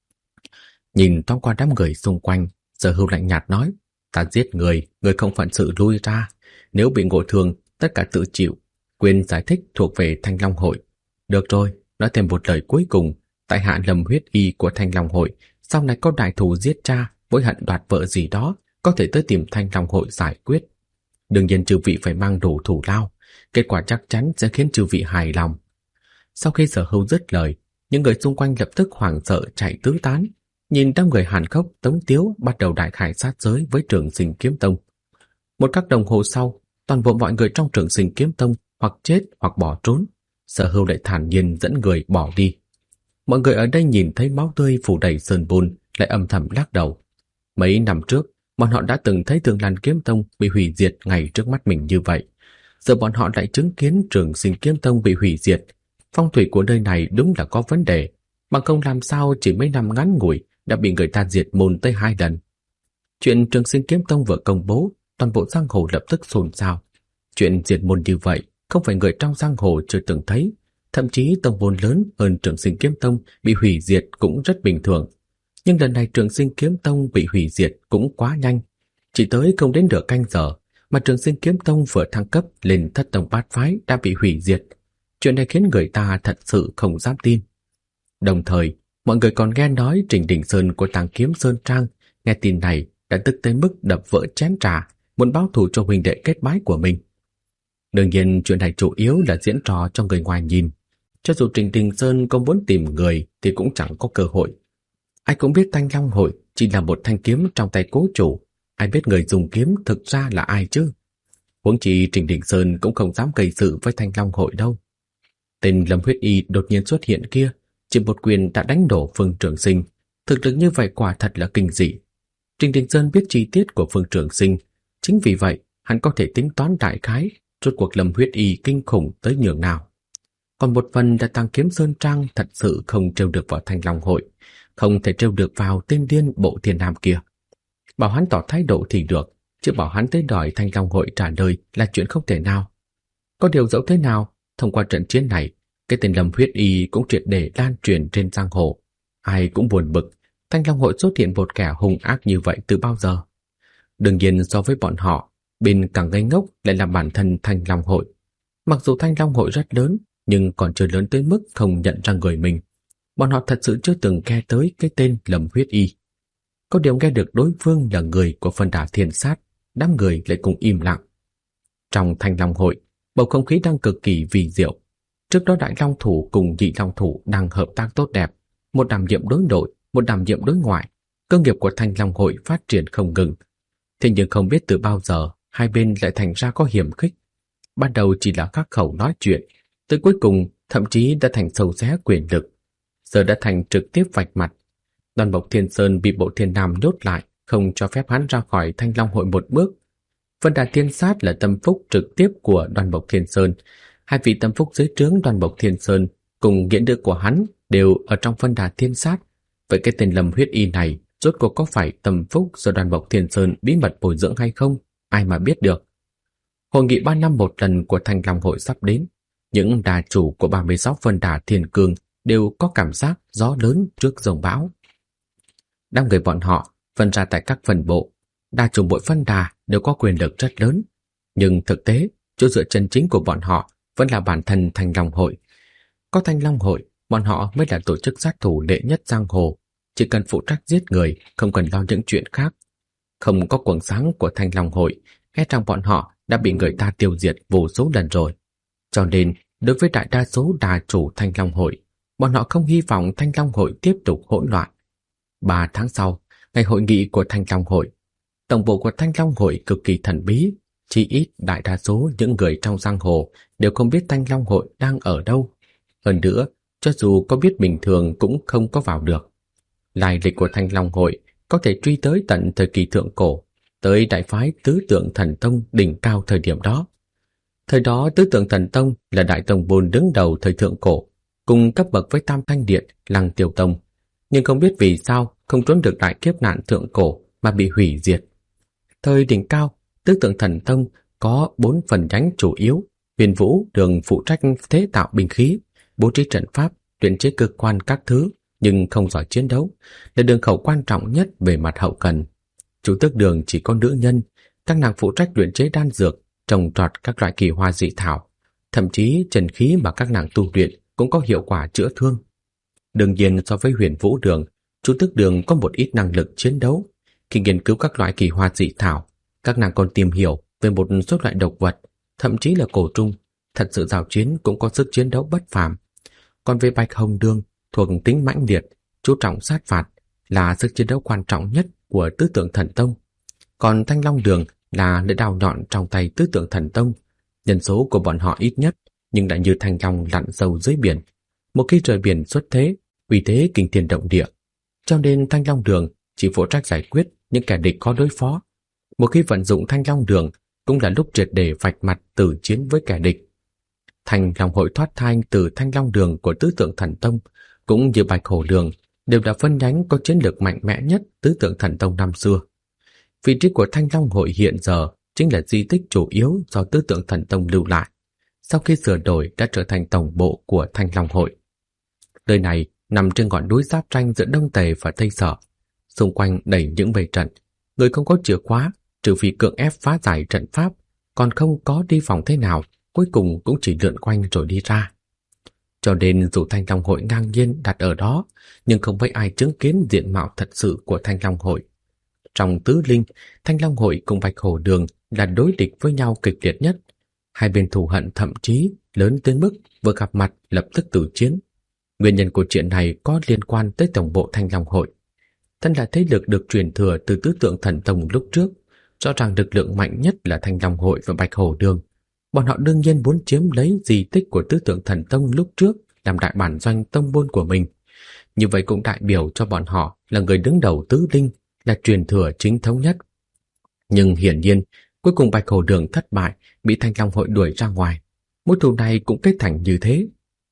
Nhìn thoáng qua đám người xung quanh, Sở Hưu lạnh nhạt nói: ta giết người, người không phận sự lui ra. Nếu bị ngộ thương, tất cả tự chịu. Quyền giải thích thuộc về Thanh Long hội. Được rồi, nói thêm một lời cuối cùng. Tại hạ lầm huyết y của Thanh Long hội, sau này có đại thù giết cha, với hận đoạt vợ gì đó, có thể tới tìm Thanh Long hội giải quyết. Đương nhiên chư vị phải mang đủ thủ lao, kết quả chắc chắn sẽ khiến chư vị hài lòng. Sau khi Sở Hưu dứt lời, những người xung quanh lập tức hoảng sợ chạy tứ tán, nhìn đám người Hàn Khốc Tống Tiếu bắt đầu đại khải sát giới với Trường Sinh kiếm tông. Một khắc đồng hồ sau, toàn bộ mọi người trong Trường Sinh kiếm tông hoặc chết hoặc bỏ trốn. Sở Hưu lại thản nhiên dẫn người bỏ đi. Mọi người ở đây nhìn thấy máu tươi phủ đầy sơn bùn lại âm thầm lắc đầu. Mấy năm trước, bọn họ đã từng thấy Thương Lan Kiếm Tông bị hủy diệt ngay trước mắt mình như vậy. Giờ bọn họ lại chứng kiến Trường Sinh Kiếm Tông bị hủy diệt. Phong thủy của nơi này đúng là có vấn đề, bằng không làm sao chỉ mấy năm ngắn ngủi đã bị người ta diệt môn tới 2 lần. Chuyện Trường Sinh Kiếm Tông vừa công bố, toàn bộ giang hồ lập tức xôn xao. Chuyện diệt môn như vậy không phải người trong giang hồ chưa từng thấy, thậm chí tông môn lớn hơn Trường Sinh Kiếm Tông bị hủy diệt cũng rất bình thường. Nhưng lần này Trường Sinh Kiếm Tông bị hủy diệt cũng quá nhanh, chỉ tới không đến nửa canh giờ mà Trường Sinh Kiếm Tông vừa thăng cấp lên thất tông bát phái đã bị hủy diệt. Chuyện này khiến người ta thật sự không dám tin. Đồng thời, mọi người còn nghe nói Trình Đình Sơn của Tàng Kiếm Sơn Trang nghe tin này đã tức tới mức đập vỡ chén trà, muốn báo thù cho huynh đệ kết bái của mình. Đương nhiên chuyện này chủ yếu là diễn trò cho người ngoài nhìn. Cho dù Trình Đình Sơn có muốn tìm người thì cũng chẳng có cơ hội. Ai cũng biết Thanh Long Hội chỉ là một thanh kiếm trong tay cố chủ, ai biết người dùng kiếm thực ra là ai chứ. Huống chi Trình Đình Sơn cũng không dám gây sự với Thanh Long Hội đâu. Tên Lâm Huyết Y đột nhiên xuất hiện kia, chỉ một quyền đã đánh đổ Phương Trường Sinh. Thực lực như vậy quả thật là kinh dị. Trình Đình Sơn biết chi tiết của Phương Trường Sinh, chính vì vậy hắn có thể tính toán đại khái rốt cuộc Lâm Huyết Y kinh khủng tới nhường nào. Còn một phần là Tàng Kiếm Sơn Trang thật sự không trêu được vào Thanh Long Hội, không thể trêu được vào tên điên Bộ Thiên Nam kia. Bảo hắn tỏ thái độ thì được, chứ bảo hắn tới đòi Thanh Long Hội trả lời là chuyện không thể nào. Có điều dẫu thế nào, thông qua trận chiến này, cái tên Lâm Huyết Y cũng triệt để lan truyền trên giang hồ. Ai cũng buồn bực, Thanh Long Hội xuất hiện một kẻ hung ác như vậy từ bao giờ. Đương nhiên so với bọn họ, bên càng ngây ngốc lại là bản thân Thanh Long Hội. Mặc dù Thanh Long Hội rất lớn, nhưng còn chưa lớn tới mức không nhận ra người mình. Bọn họ thật sự chưa từng nghe tới cái tên Lâm Huyết Y. Có điều nghe được đối phương là người của Phân Đà Thiên Sát, đám người lại cùng im lặng. Trong Thanh Long Hội, bầu không khí đang cực kỳ kỳ diệu. Trước đó Đại Long Thủ cùng Nhị Long Thủ đang hợp tác tốt đẹp, một đảm nhiệm đối nội, một đảm nhiệm đối ngoại. Cơ nghiệp của Thanh Long Hội phát triển không ngừng. Thế nhưng không biết từ bao giờ hai bên lại thành ra có hiểm khích. Ban đầu chỉ là các khẩu nói chuyện, tới cuối cùng thậm chí đã thành sâu xé quyền lực, giờ đã thành trực tiếp vạch mặt. Đoàn Bộc Thiên Sơn bị Bộ Thiên Nam nhốt lại, không cho phép hắn ra khỏi Thanh Long Hội một bước. Vân Đà Thiên Sát là tâm phúc trực tiếp của Đoàn Bộc Thiên Sơn. Hai vị tâm phúc dưới trướng Đoàn Bộc Thiên Sơn cùng nghĩa nữ của hắn đều ở trong Vân Đà Thiên Sát. Vậy cái tên Lâm Huyết Y này rốt cuộc có phải tâm phúc do Đoàn Bộc Thiên Sơn bí mật bồi dưỡng hay không? Ai mà biết được. Hội nghị 3 năm một lần của Thanh Long Hội sắp đến. Những đà chủ của 36 Vân Đà Thiên Cương đều có cảm giác gió lớn trước dòng bão. Đám người bọn họ phân ra tại các phần bộ, đa chủ mỗi phân đà đều có quyền lực rất lớn, nhưng thực tế chỗ dựa chân chính của bọn họ vẫn là bản thân Thanh Long Hội. Có Thanh Long Hội, bọn họ mới là tổ chức sát thủ đệ nhất giang hồ, chỉ cần phụ trách giết người, không cần lo những chuyện khác. Không có quầng sáng của Thanh Long Hội, e rằng bọn họ đã bị người ta tiêu diệt vô số lần rồi. Cho nên, đối với đại đa số đà chủ Thanh Long Hội, bọn họ không hy vọng Thanh Long Hội tiếp tục hỗn loạn. 3 tháng sau, ngày hội nghị của Thanh Long Hội, tổng bộ của Thanh Long Hội cực kỳ thần bí, chỉ ít đại đa số những người trong giang hồ đều không biết Thanh Long Hội đang ở đâu. Hơn nữa, cho dù có biết bình thường cũng không có vào được. Lai lịch của Thanh Long Hội có thể truy tới tận thời kỳ thượng cổ, tới đại phái Tứ Tượng Thần Tông đỉnh cao thời điểm đó. Thời đó Tứ Tượng Thần Tông là đại tông môn đứng đầu thời thượng cổ, cùng cấp bậc với Tam Thanh Điện, Lăng Tiêu Tông, nhưng không biết vì sao không trốn được đại kiếp nạn thượng cổ mà bị hủy diệt. Thời đỉnh cao, Tứ Tượng Thần Tông có 4 phần nhánh chủ yếu. Huyền Vũ Đường phụ trách thế tạo binh khí, bố trí trận pháp, luyện chế cơ quan các thứ, nhưng không giỏi chiến đấu, là đường khẩu quan trọng nhất về mặt hậu cần. Chủ Tước Đường chỉ có nữ nhân, các nàng phụ trách luyện chế đan dược, trồng trọt các loại kỳ hoa dị thảo, thậm chí trần khí mà các nàng tu luyện cũng có hiệu quả chữa thương. Đương nhiên so với Huyền Vũ Đường, Chủ Tước Đường có một ít năng lực chiến đấu. Khi nghiên cứu các loại kỳ hoa dị thảo, các nàng còn tìm hiểu về một số loại độc vật, thậm chí là cổ trùng, thật sự giao chiến cũng có sức chiến đấu bất phàm. Còn về Bạch Hồng Đường, thuộc tính mãnh liệt, chú trọng sát phạt, là sức chiến đấu quan trọng nhất của Tứ Tượng Thần Tông. Còn Thanh Long Đường là lưỡi đao nhọn trong tay Tứ Tượng Thần Tông. Nhân số của bọn họ ít nhất, nhưng đã như thanh long lặn sâu dưới biển. Một khi rời biển xuất thế, uy thế kinh thiên động địa, cho nên Thanh Long Đường chỉ phụ trách giải quyết những kẻ địch khó đối phó. Một khi vận dụng Thanh Long Đường cũng là lúc triệt để vạch mặt tử chiến với kẻ địch. Thanh Long Hội thoát thai từ Thanh Long Đường của Tứ Tượng Thần Tông, cũng như Bạch Hổ Đường, đều là phân nhánh có chiến lược mạnh mẽ nhất Tứ Tượng Thần Tông năm xưa. Vị trí của Thanh Long Hội hiện giờ chính là di tích chủ yếu do Tứ Tượng Thần Tông lưu lại, sau khi sửa đổi đã trở thành tổng bộ của Thanh Long Hội. Nơi này nằm trên ngọn núi giáp ranh giữa Đông Tề và Tây Sở, xung quanh đầy những bầy trận, người không có chìa khóa, trừ phi cưỡng ép phá giải trận pháp, còn không có đi phòng thế nào, cuối cùng cũng chỉ lượn quanh rồi đi ra. Cho nên dù Thanh Long Hội ngang nhiên đặt ở đó, nhưng không mấy ai chứng kiến diện mạo thật sự của Thanh Long Hội. Trong tứ linh, Thanh Long Hội cùng Bạch Hổ Đường là đối địch với nhau kịch liệt nhất. Hai bên thù hận thậm chí lớn tới mức vừa gặp mặt lập tức tử chiến. Nguyên nhân của chuyện này có liên quan tới tổng bộ Thanh Long Hội. Thân là thế lực được truyền thừa từ Tứ Tượng Thần Tông lúc trước, rõ ràng lực lượng mạnh nhất là Thanh Long Hội và Bạch Hổ Đường. Bọn họ đương nhiên muốn chiếm lấy di tích của Tứ Tượng Thần Tông lúc trước làm đại bản doanh tông môn của mình. Như vậy cũng đại biểu cho bọn họ là người đứng đầu tứ linh, là truyền thừa chính thống nhất. Nhưng hiển nhiên, cuối cùng Bạch Hổ Đường thất bại, bị Thanh Long Hội đuổi ra ngoài. Mối thù này cũng kết thành như thế.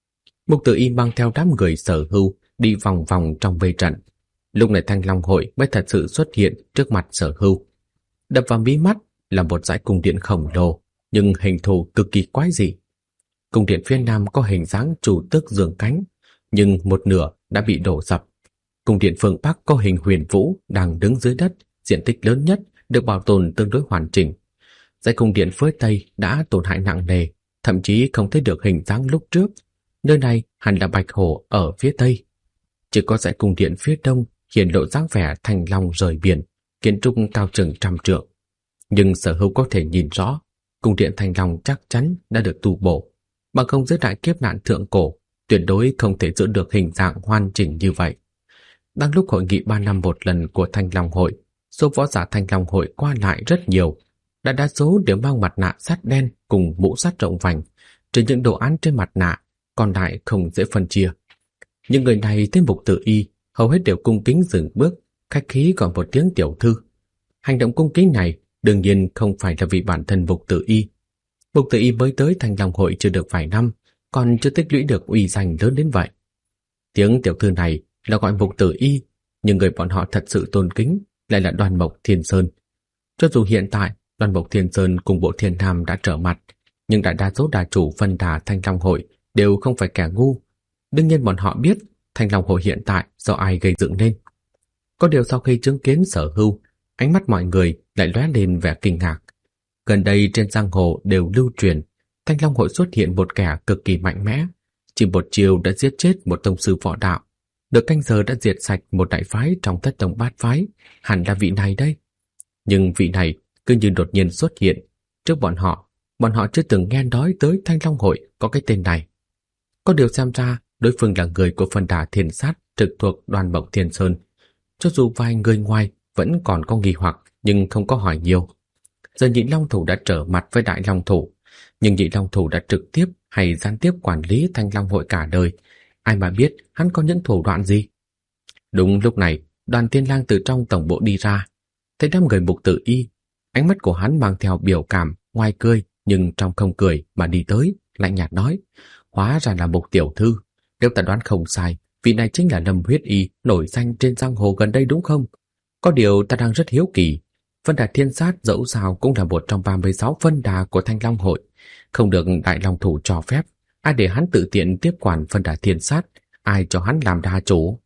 Mục Tử Y mang theo đám người Sở Hưu đi vòng vòng trong vây trận. Lúc này Thanh Long Hội mới thật sự xuất hiện trước mặt Sở Hưu. Đập vào mí mắt là một dãy cung điện khổng lồ, nhưng hình thù cực kỳ quái dị. Cung điện phía nam có hình dáng chủ tước giương cánh, nhưng một nửa đã bị đổ sập. Cung điện phương bắc có hình huyền vũ đang đứng dưới đất, diện tích lớn nhất, được bảo tồn tương đối hoàn chỉnh. Dãy cung điện phía tây đã tổn hại nặng nề, thậm chí không thấy được hình dáng lúc trước. Nơi này hẳn là Bạch Hổ ở phía tây. Chỉ có dãy cung điện phía đông hiện lộ dáng vẻ thành long rời biển, kiến trúc cao chừng 100 trượng. Nhưng Sở Hữu có thể nhìn rõ, cung điện Thanh Long chắc chắn đã được tu bổ, bằng không dưới đại kiếp nạn thượng cổ, tuyệt đối không thể giữ được hình dạng hoàn chỉnh như vậy. Đang lúc hội nghị 3 năm một lần của Thanh Long Hội, số võ giả Thanh Long Hội qua lại rất nhiều, đa số đều mang mặt nạ sắt đen cùng mũ sắt rộng vành, trừ những đồ án trên mặt nạ, còn lại không dễ phân chia. Những người này thấy Mục Tử Y, hầu hết đều cung kính dừng bước, khách khí gọi một tiếng tiểu thư. Hành động cung kính này đương nhiên không phải là vì bản thân Mục Tử Y. Mục Tử Y mới tới Thanh Long Hội chưa được vài năm, còn chưa tích lũy được uy danh lớn đến vậy. Tiếng tiểu thư này là gọi Mục Tử Y, nhưng người bọn họ thật sự tôn kính lại là Đoan Mộc Thiên Sơn. Cho dù hiện tại Đoan Mộc Thiên Sơn cùng Bộ Thiên Nam đã trở mặt, nhưng đại đa số đà chủ phân đà Thanh Long Hội đều không phải kẻ ngu. Đương nhiên bọn họ biết Thanh Long Hội hiện tại do ai gây dựng nên. Có điều sau khi chứng kiến Sở Hưu, ánh mắt mọi người lại lóe lên vẻ kinh ngạc. Gần đây trên giang hồ đều lưu truyền Thanh Long Hội xuất hiện một kẻ cực kỳ mạnh mẽ, chỉ một chiều đã giết chết một tông sư võ đạo, được canh giờ đã diệt sạch một đại phái trong thất tông bát phái, hẳn là vị này đây. Nhưng vị này cứ như đột nhiên xuất hiện trước bọn họ chưa từng nghe nói tới Thanh Long Hội có cái tên này. Có điều xem ra đối phương là người của phân đà Thiên Sát trực thuộc Đoan Mộc Thiên Sơn. Cho dù vài người ngoài vẫn còn có nghi hoặc nhưng không có hỏi nhiều. Giờ Nhị Long Thủ đã trở mặt với Đại Long Thủ, nhưng Nhị Long Thủ đã trực tiếp hay gián tiếp quản lý Thanh Long Hội cả đời. Ai mà biết hắn có những thủ đoạn gì? Đúng lúc này, Đoàn Thiên Lang từ trong tổng bộ đi ra, thấy đám người Mục Tử Y. Ánh mắt của hắn mang theo biểu cảm, ngoài cười nhưng trong không cười mà đi tới, lạnh nhạt nói: hóa ra là Mục tiểu thư, nếu ta đoán không sai, vị này chính là Lâm Huyết Y nổi danh trên giang hồ gần đây đúng không? Có điều ta đang rất hiếu kỳ, phân đà Thiên Sát dẫu sao cũng là một trong 36 phân đà của Thanh Long Hội, không được Đại Long Thủ cho phép, ai để hắn tự tiện tiếp quản phân đà Thiên Sát, ai cho hắn làm đà chủ?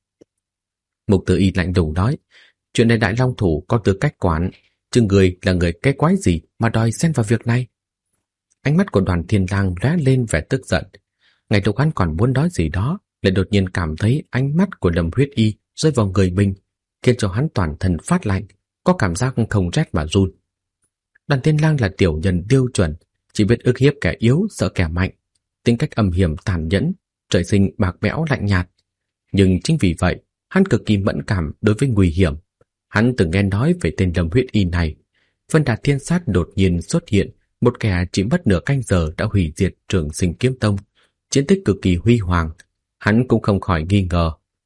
Mục Tử Y lạnh lùng nói: chuyện này Đại Long Thủ có tư cách quản, chứ người là người cái quái gì mà đòi xen vào việc này? Ánh mắt của Đoàn Thiên Lang lóe lên vẻ tức giận. Ngay lúc hắn còn muốn nói gì đó, lại đột nhiên cảm thấy ánh mắt của Lâm Huyết Y rơi vào người mình, khiến cho hắn toàn thân phát lạnh, có cảm giác không rét mà run. Đoàn Thiên Lang là tiểu nhân tiêu chuẩn, chỉ biết ức hiếp kẻ yếu, sợ kẻ mạnh, tính cách âm hiểm tàn nhẫn, trời sinh bạc bẽo lạnh nhạt. Nhưng chính vì vậy, hắn cực kỳ mẫn cảm đối với nguy hiểm. Hắn từng nghe nói về tên Lâm Huyết Y này. Phân đà Thiên Sát đột nhiên xuất hiện, một kẻ chỉ mất nửa canh giờ đã hủy diệt Trường Sinh Kiếm Tông, chiến tích cực kỳ huy hoàng. Hắn cũng không khỏi nghi ngờ,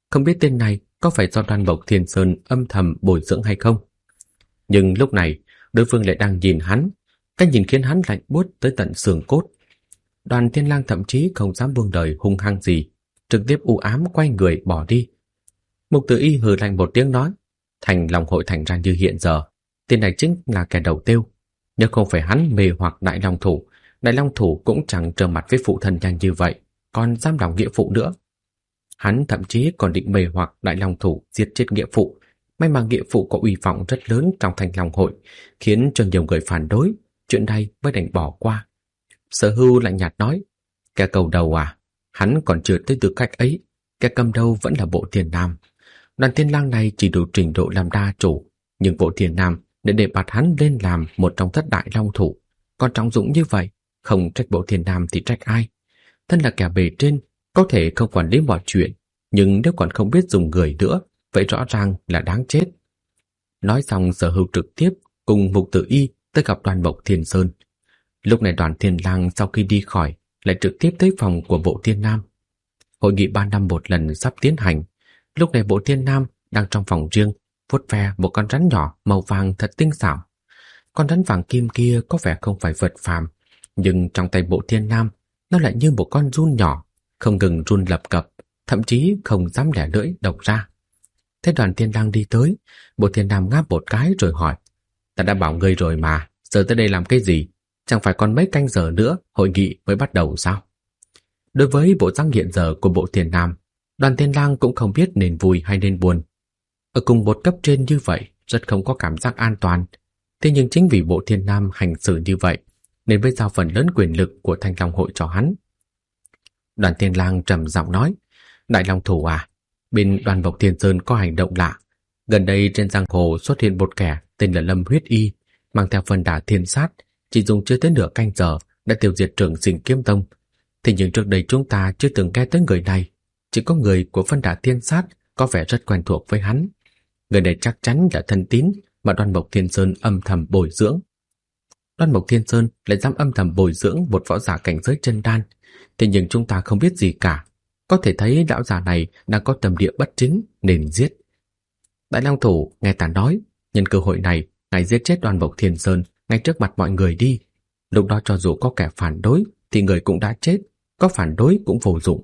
không biết tên này có phải do Đoan Mộc Thiên Sơn âm thầm bồi dưỡng hay không. Nhưng lúc này, đối phương lại đang nhìn hắn, cái nhìn khiến hắn lạnh buốt tới tận xương cốt. Đoàn Thiên Lang thậm chí không dám buông lời hung hăng gì, trực tiếp u ám quay người bỏ đi. Mục Tử Y hừ lạnh một tiếng nói, thành Long hội thành ra như hiện giờ, tên này chính là kẻ đầu tiêu. Nếu không phải hắn mê hoặc Đại Long thủ cũng chẳng trở mặt với phụ thân nhanh như vậy, còn dám lòng nghĩa phụ nữa. Hắn thậm chí còn định mê hoặc Đại Long thủ giết chết nghĩa phụ. May mà nghĩa phụ có uy vọng rất lớn trong thành Long hội, khiến cho nhiều người phản đối, chuyện này mới đành bỏ qua. Sở Hưu lạnh nhạt nói, kẻ cầu đầu à, hắn còn chưa tới tư cách ấy, kẻ cầm đầu vẫn là Bộ Thiên Nam. Đoàn Thiên Lang này chỉ đủ trình độ làm đa chủ, nhưng Bộ Thiên Nam để bạt hắn lên làm một trong thất đại long thủ, còn trọng dụng như vậy, không trách Bộ Thiên Nam thì trách ai. Thân là kẻ bề trên, có thể không quản lý mọi chuyện, nhưng nếu còn không biết dùng người nữa, vậy rõ ràng là đáng chết. Nói xong, Sở Hưu trực tiếp cùng Mục Tử Y tới gặp Đoan Mộc Thiên Sơn. Lúc này Đoàn Thiên Lang sau khi đi khỏi lại trực tiếp tới phòng của Bộ Thiên Nam. Hội nghị 3 năm một lần sắp tiến hành. Lúc này Bộ Thiên Nam đang trong phòng riêng, vuốt ve một con rắn nhỏ màu vàng thật tinh xảo. Con rắn vàng kim kia có vẻ không phải vật phàm, nhưng trong tay Bộ Thiên Nam nó lại như một con giun nhỏ, không ngừng run lập cập, thậm chí không dám lẻ lưỡi độc ra. Thế Đoàn Thiên Lang đi tới, Bộ Thiên Nam ngáp một cái rồi hỏi, ta đã bảo ngươi rồi mà, giờ tới đây làm cái gì? Chẳng phải còn mấy canh giờ nữa hội nghị mới bắt đầu sao? Đối với bộ dáng hiện giờ của Bộ Thiên Nam, Đoàn Thiên Lang cũng không biết nên vui hay nên buồn. Ở cùng một cấp trên như vậy, rất không có cảm giác an toàn. Thế nhưng chính vì Bộ Thiên Nam hành xử như vậy, nên mới giao phần lớn quyền lực của Thanh Long hội cho hắn. Đoàn Thiên Lang trầm giọng nói, Đại Long thủ à, bên Đoàn Mộc Thiên Sơn có hành động lạ. Gần đây trên giang hồ xuất hiện một kẻ tên là Lâm Huyết Y, mang theo phần đả thiên sát, chỉ dùng chưa tới nửa canh giờ đã tiêu diệt Trường Sinh Kiếm Tông. Thế nhưng trước đây chúng ta chưa từng nghe tới người này, chỉ có người của phân đả thiên sát có vẻ rất quen thuộc với hắn. Người này chắc chắn là thân tín mà Đoan Mộc Thiên Sơn âm thầm bồi dưỡng. Đoan Mộc Thiên Sơn lại dám âm thầm bồi dưỡng một võ giả cảnh giới chân đan, thế nhưng chúng ta không biết gì cả. Có thể thấy lão già này đang có tâm địa bất chính nên giết. Đại Long thủ nghe ta nói, nhân cơ hội này ngài giết chết Đoan Mộc Thiên Sơn ngay trước mặt mọi người đi. Lúc đó cho dù có kẻ phản đối thì người cũng đã chết, có phản đối cũng vô dụng.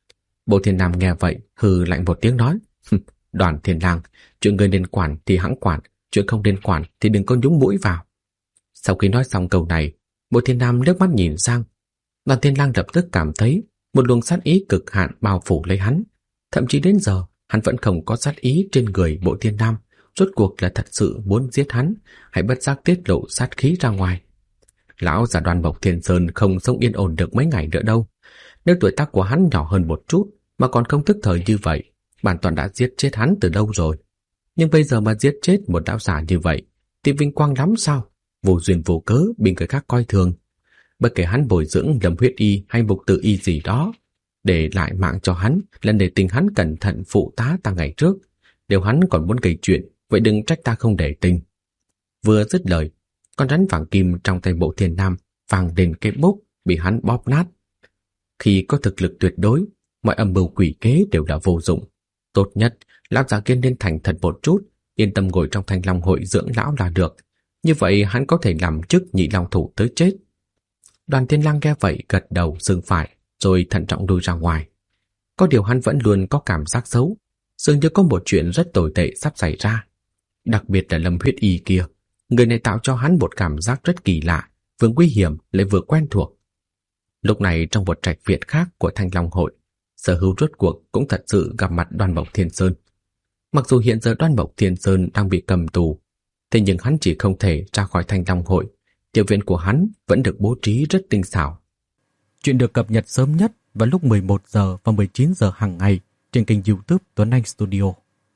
Bộ Thiên Nam nghe vậy hừ lạnh một tiếng nói, Đoàn Thiên Lang, chuyện người nên quản thì hẵng quản, chuyện không nên quản thì đừng có nhúng mũi vào. Sau khi nói xong câu này, Bộ Thiên Nam nước mắt nhìn sang. Đoàn Thiên Lang lập tức cảm thấy một luồng sát ý cực hạn bao phủ lấy hắn. Thậm chí đến giờ hắn vẫn không có sát ý trên người Bộ Thiên Nam, rốt cuộc là thật sự muốn giết hắn hay bất giác tiết lộ sát khí ra ngoài. Lão già Đoan Mộc Thiên Sơn không sống yên ổn được mấy ngày nữa đâu. Nếu tuổi tác của hắn nhỏ hơn một chút mà còn không thức thời như vậy, bản toàn đã giết chết hắn từ lâu rồi. Nhưng bây giờ mà giết chết một lão già như vậy thì vinh quang lắm sao? Vô duyên vô cớ bị người khác coi thường. Bất kể hắn bồi dưỡng Lâm Huyết Y hay Mục Tử Y gì đó, để lại mạng cho hắn là để tình hắn cẩn thận phụ tá ta ngày trước. Nếu hắn còn muốn gây chuyện, vậy đừng trách ta không để tình. Vừa dứt lời, con rắn vàng kim trong tay Bộ Thiên Nam vàng lên cái bốc bị hắn bóp nát. Khi có thực lực tuyệt đối, mọi âm mưu quỷ kế đều là vô dụng. Tốt nhất, lão già kia nên thành thật một chút, yên tâm ngồi trong Thanh Long hội dưỡng lão là được. Như vậy hắn có thể làm chức nhị long thủ tới chết. Đoàn Thiên Lang nghe vậy gật đầu sừng phải, rồi thận trọng lui ra ngoài. Có điều hắn vẫn luôn có cảm giác xấu, dường như có một chuyện rất tồi tệ sắp xảy ra. Đặc biệt là Lâm Huyết Y kia, người này tạo cho hắn một cảm giác rất kỳ lạ, vừa nguy hiểm lại vừa quen thuộc. Lúc này trong một trạch viện khác của Thanh Long hội, Sở Hưu rốt cuộc cũng thật sự gặp mặt Đoan Mộc Thiên Sơn. Mặc dù hiện giờ Đoan Mộc Thiên Sơn đang bị cầm tù, thế nhưng hắn chỉ không thể ra khỏi Thanh Long hội. Tiểu viện của hắn vẫn được bố trí rất tinh xảo. Chuyện được cập nhật sớm nhất vào lúc 11 giờ và 19 giờ hàng ngày trên kênh YouTube Tuấn Anh Studio.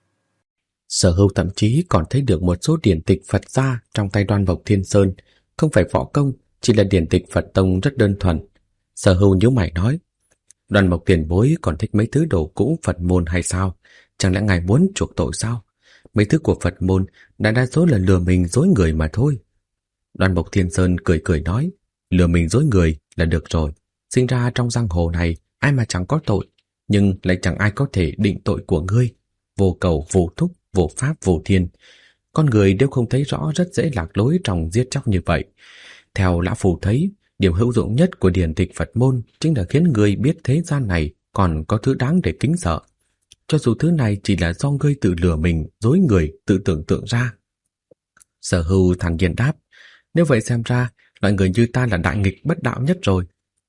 Sở Hưu thậm chí còn thấy được một số điển tịch Phật gia trong tay Đoan Mộc Thiên Sơn, không phải võ công, chỉ là điển tịch Phật tông rất đơn thuần. Sở Hưu nhíu mày nói, Đoan Mộc tiền bối còn thích mấy thứ đồ cũ Phật môn hay sao? Chẳng lẽ ngài muốn chuộc tội sao? Mấy thứ của Phật môn đa số là lừa mình dối người mà thôi. Đoan Mộc Thiên Sơn cười cười nói, lừa mình dối người là được rồi. Sinh ra trong giang hồ này ai mà chẳng có tội, nhưng lại chẳng ai có thể định tội của ngươi. Vô cầu, vô thúc, vô pháp, vô thiên. Con người đều không thấy rõ rất dễ lạc lối trong giết chóc như vậy. Theo lão phù thấy, điểm hữu dụng nhất của điển tịch Phật môn chính là khiến người biết thế gian này còn có thứ đáng để kính sợ. Cho dù thứ này chỉ là do ngươi tự lừa mình, dối người, tự tưởng tượng ra. Sở Hưu thản nhiên đáp, nếu vậy xem ra, loại người như ta là đại nghịch bất đạo nhất rồi.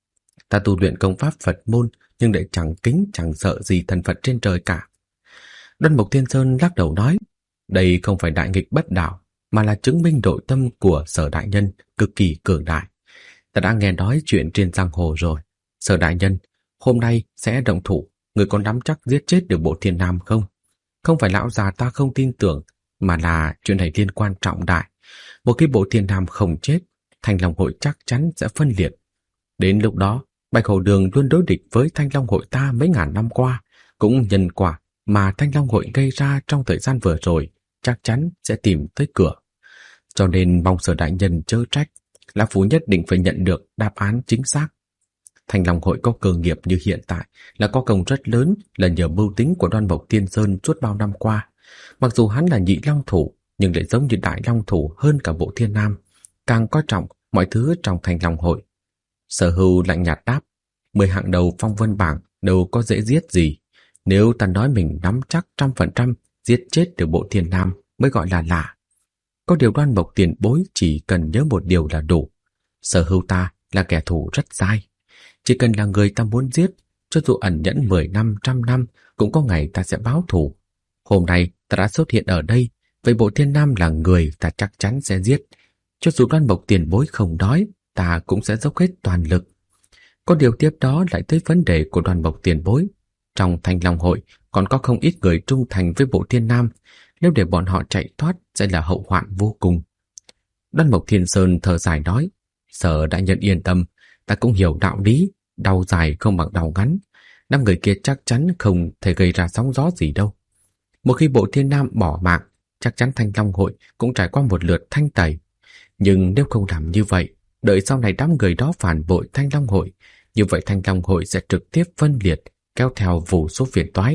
Ta tu luyện công pháp Phật môn, nhưng lại chẳng kính chẳng sợ gì thần Phật trên trời cả. Đoan Mục Thiên Sơn lắc đầu nói, đây không phải đại nghịch bất đạo, mà là chứng minh nội tâm của Sở đại nhân cực kỳ cường đại. Ta đã nghe nói chuyện trên giang hồ rồi. Sở đại nhân, hôm nay sẽ động thủ, người có nắm chắc giết chết được Bộ Thiên Nam không? Không phải lão già ta không tin tưởng, mà là chuyện này liên quan trọng đại. Một khi Bộ Thiên Nam không chết, Thanh Long Hội chắc chắn sẽ phân liệt. Đến lúc đó, Bạch Hổ Đường luôn đối địch với Thanh Long Hội ta mấy ngàn năm qua, cũng nhân quả mà Thanh Long Hội gây ra trong thời gian vừa rồi, chắc chắn sẽ tìm tới cửa. Cho nên mong Sở đại nhân chớ trách, lão phu nhất định phải nhận được đáp án chính xác. Thanh Long Hội có cơ nghiệp như hiện tại là có công rất lớn, là nhờ mưu tính của Đoan Mộc Thiên Sơn suốt bao năm qua. Mặc dù hắn là nhị long thủ, nhưng lại giống như đại long thủ hơn cả Bộ Thiên Nam, càng coi trọng mọi thứ trong Thanh Long Hội. Sở Hưu lạnh nhạt đáp, 10 hạng đầu phong vân bảng đâu có dễ giết gì. Nếu ta nói mình nắm chắc 100% giết chết được Bộ Thiên Nam mới gọi là lạ. Có điều Đoan Mộc tiền bối chỉ cần nhớ một điều là đủ. Sở Hưu ta là kẻ thù rất dai. Chỉ cần là người ta muốn giết, cho dù ẩn nhẫn 10 năm, 100 năm, cũng có ngày ta sẽ báo thù. Hôm nay ta đã xuất hiện ở đây, vậy Bộ Thiên Nam là người ta chắc chắn sẽ giết. Cho dù Đoan Mộc tiền bối không nói, ta cũng sẽ dốc hết toàn lực. Có điều tiếp đó lại tới vấn đề của Đoan Mộc tiền bối. Trong Thanh Long Hội còn có không ít người trung thành với Bộ Thiên Nam, nếu để bọn họ chạy thoát sẽ là hậu hoạn vô cùng. Đoan Mộc Thiên Sơn thở dài nói, Sở đại nhân yên tâm, ta cũng hiểu đạo lý, đau dài không bằng đau ngắn. 5 người kia chắc chắn không thể gây ra sóng gió gì đâu. Một khi Bộ Thiên Nam bỏ mạng, chắc chắn Thanh Long Hội cũng trải qua một lượt thanh tẩy. Nhưng nếu không làm như vậy, đợi sau này đám người đó phản bội Thanh Long Hội, như vậy Thanh Long Hội sẽ trực tiếp phân liệt, kéo theo vô số phiền toái.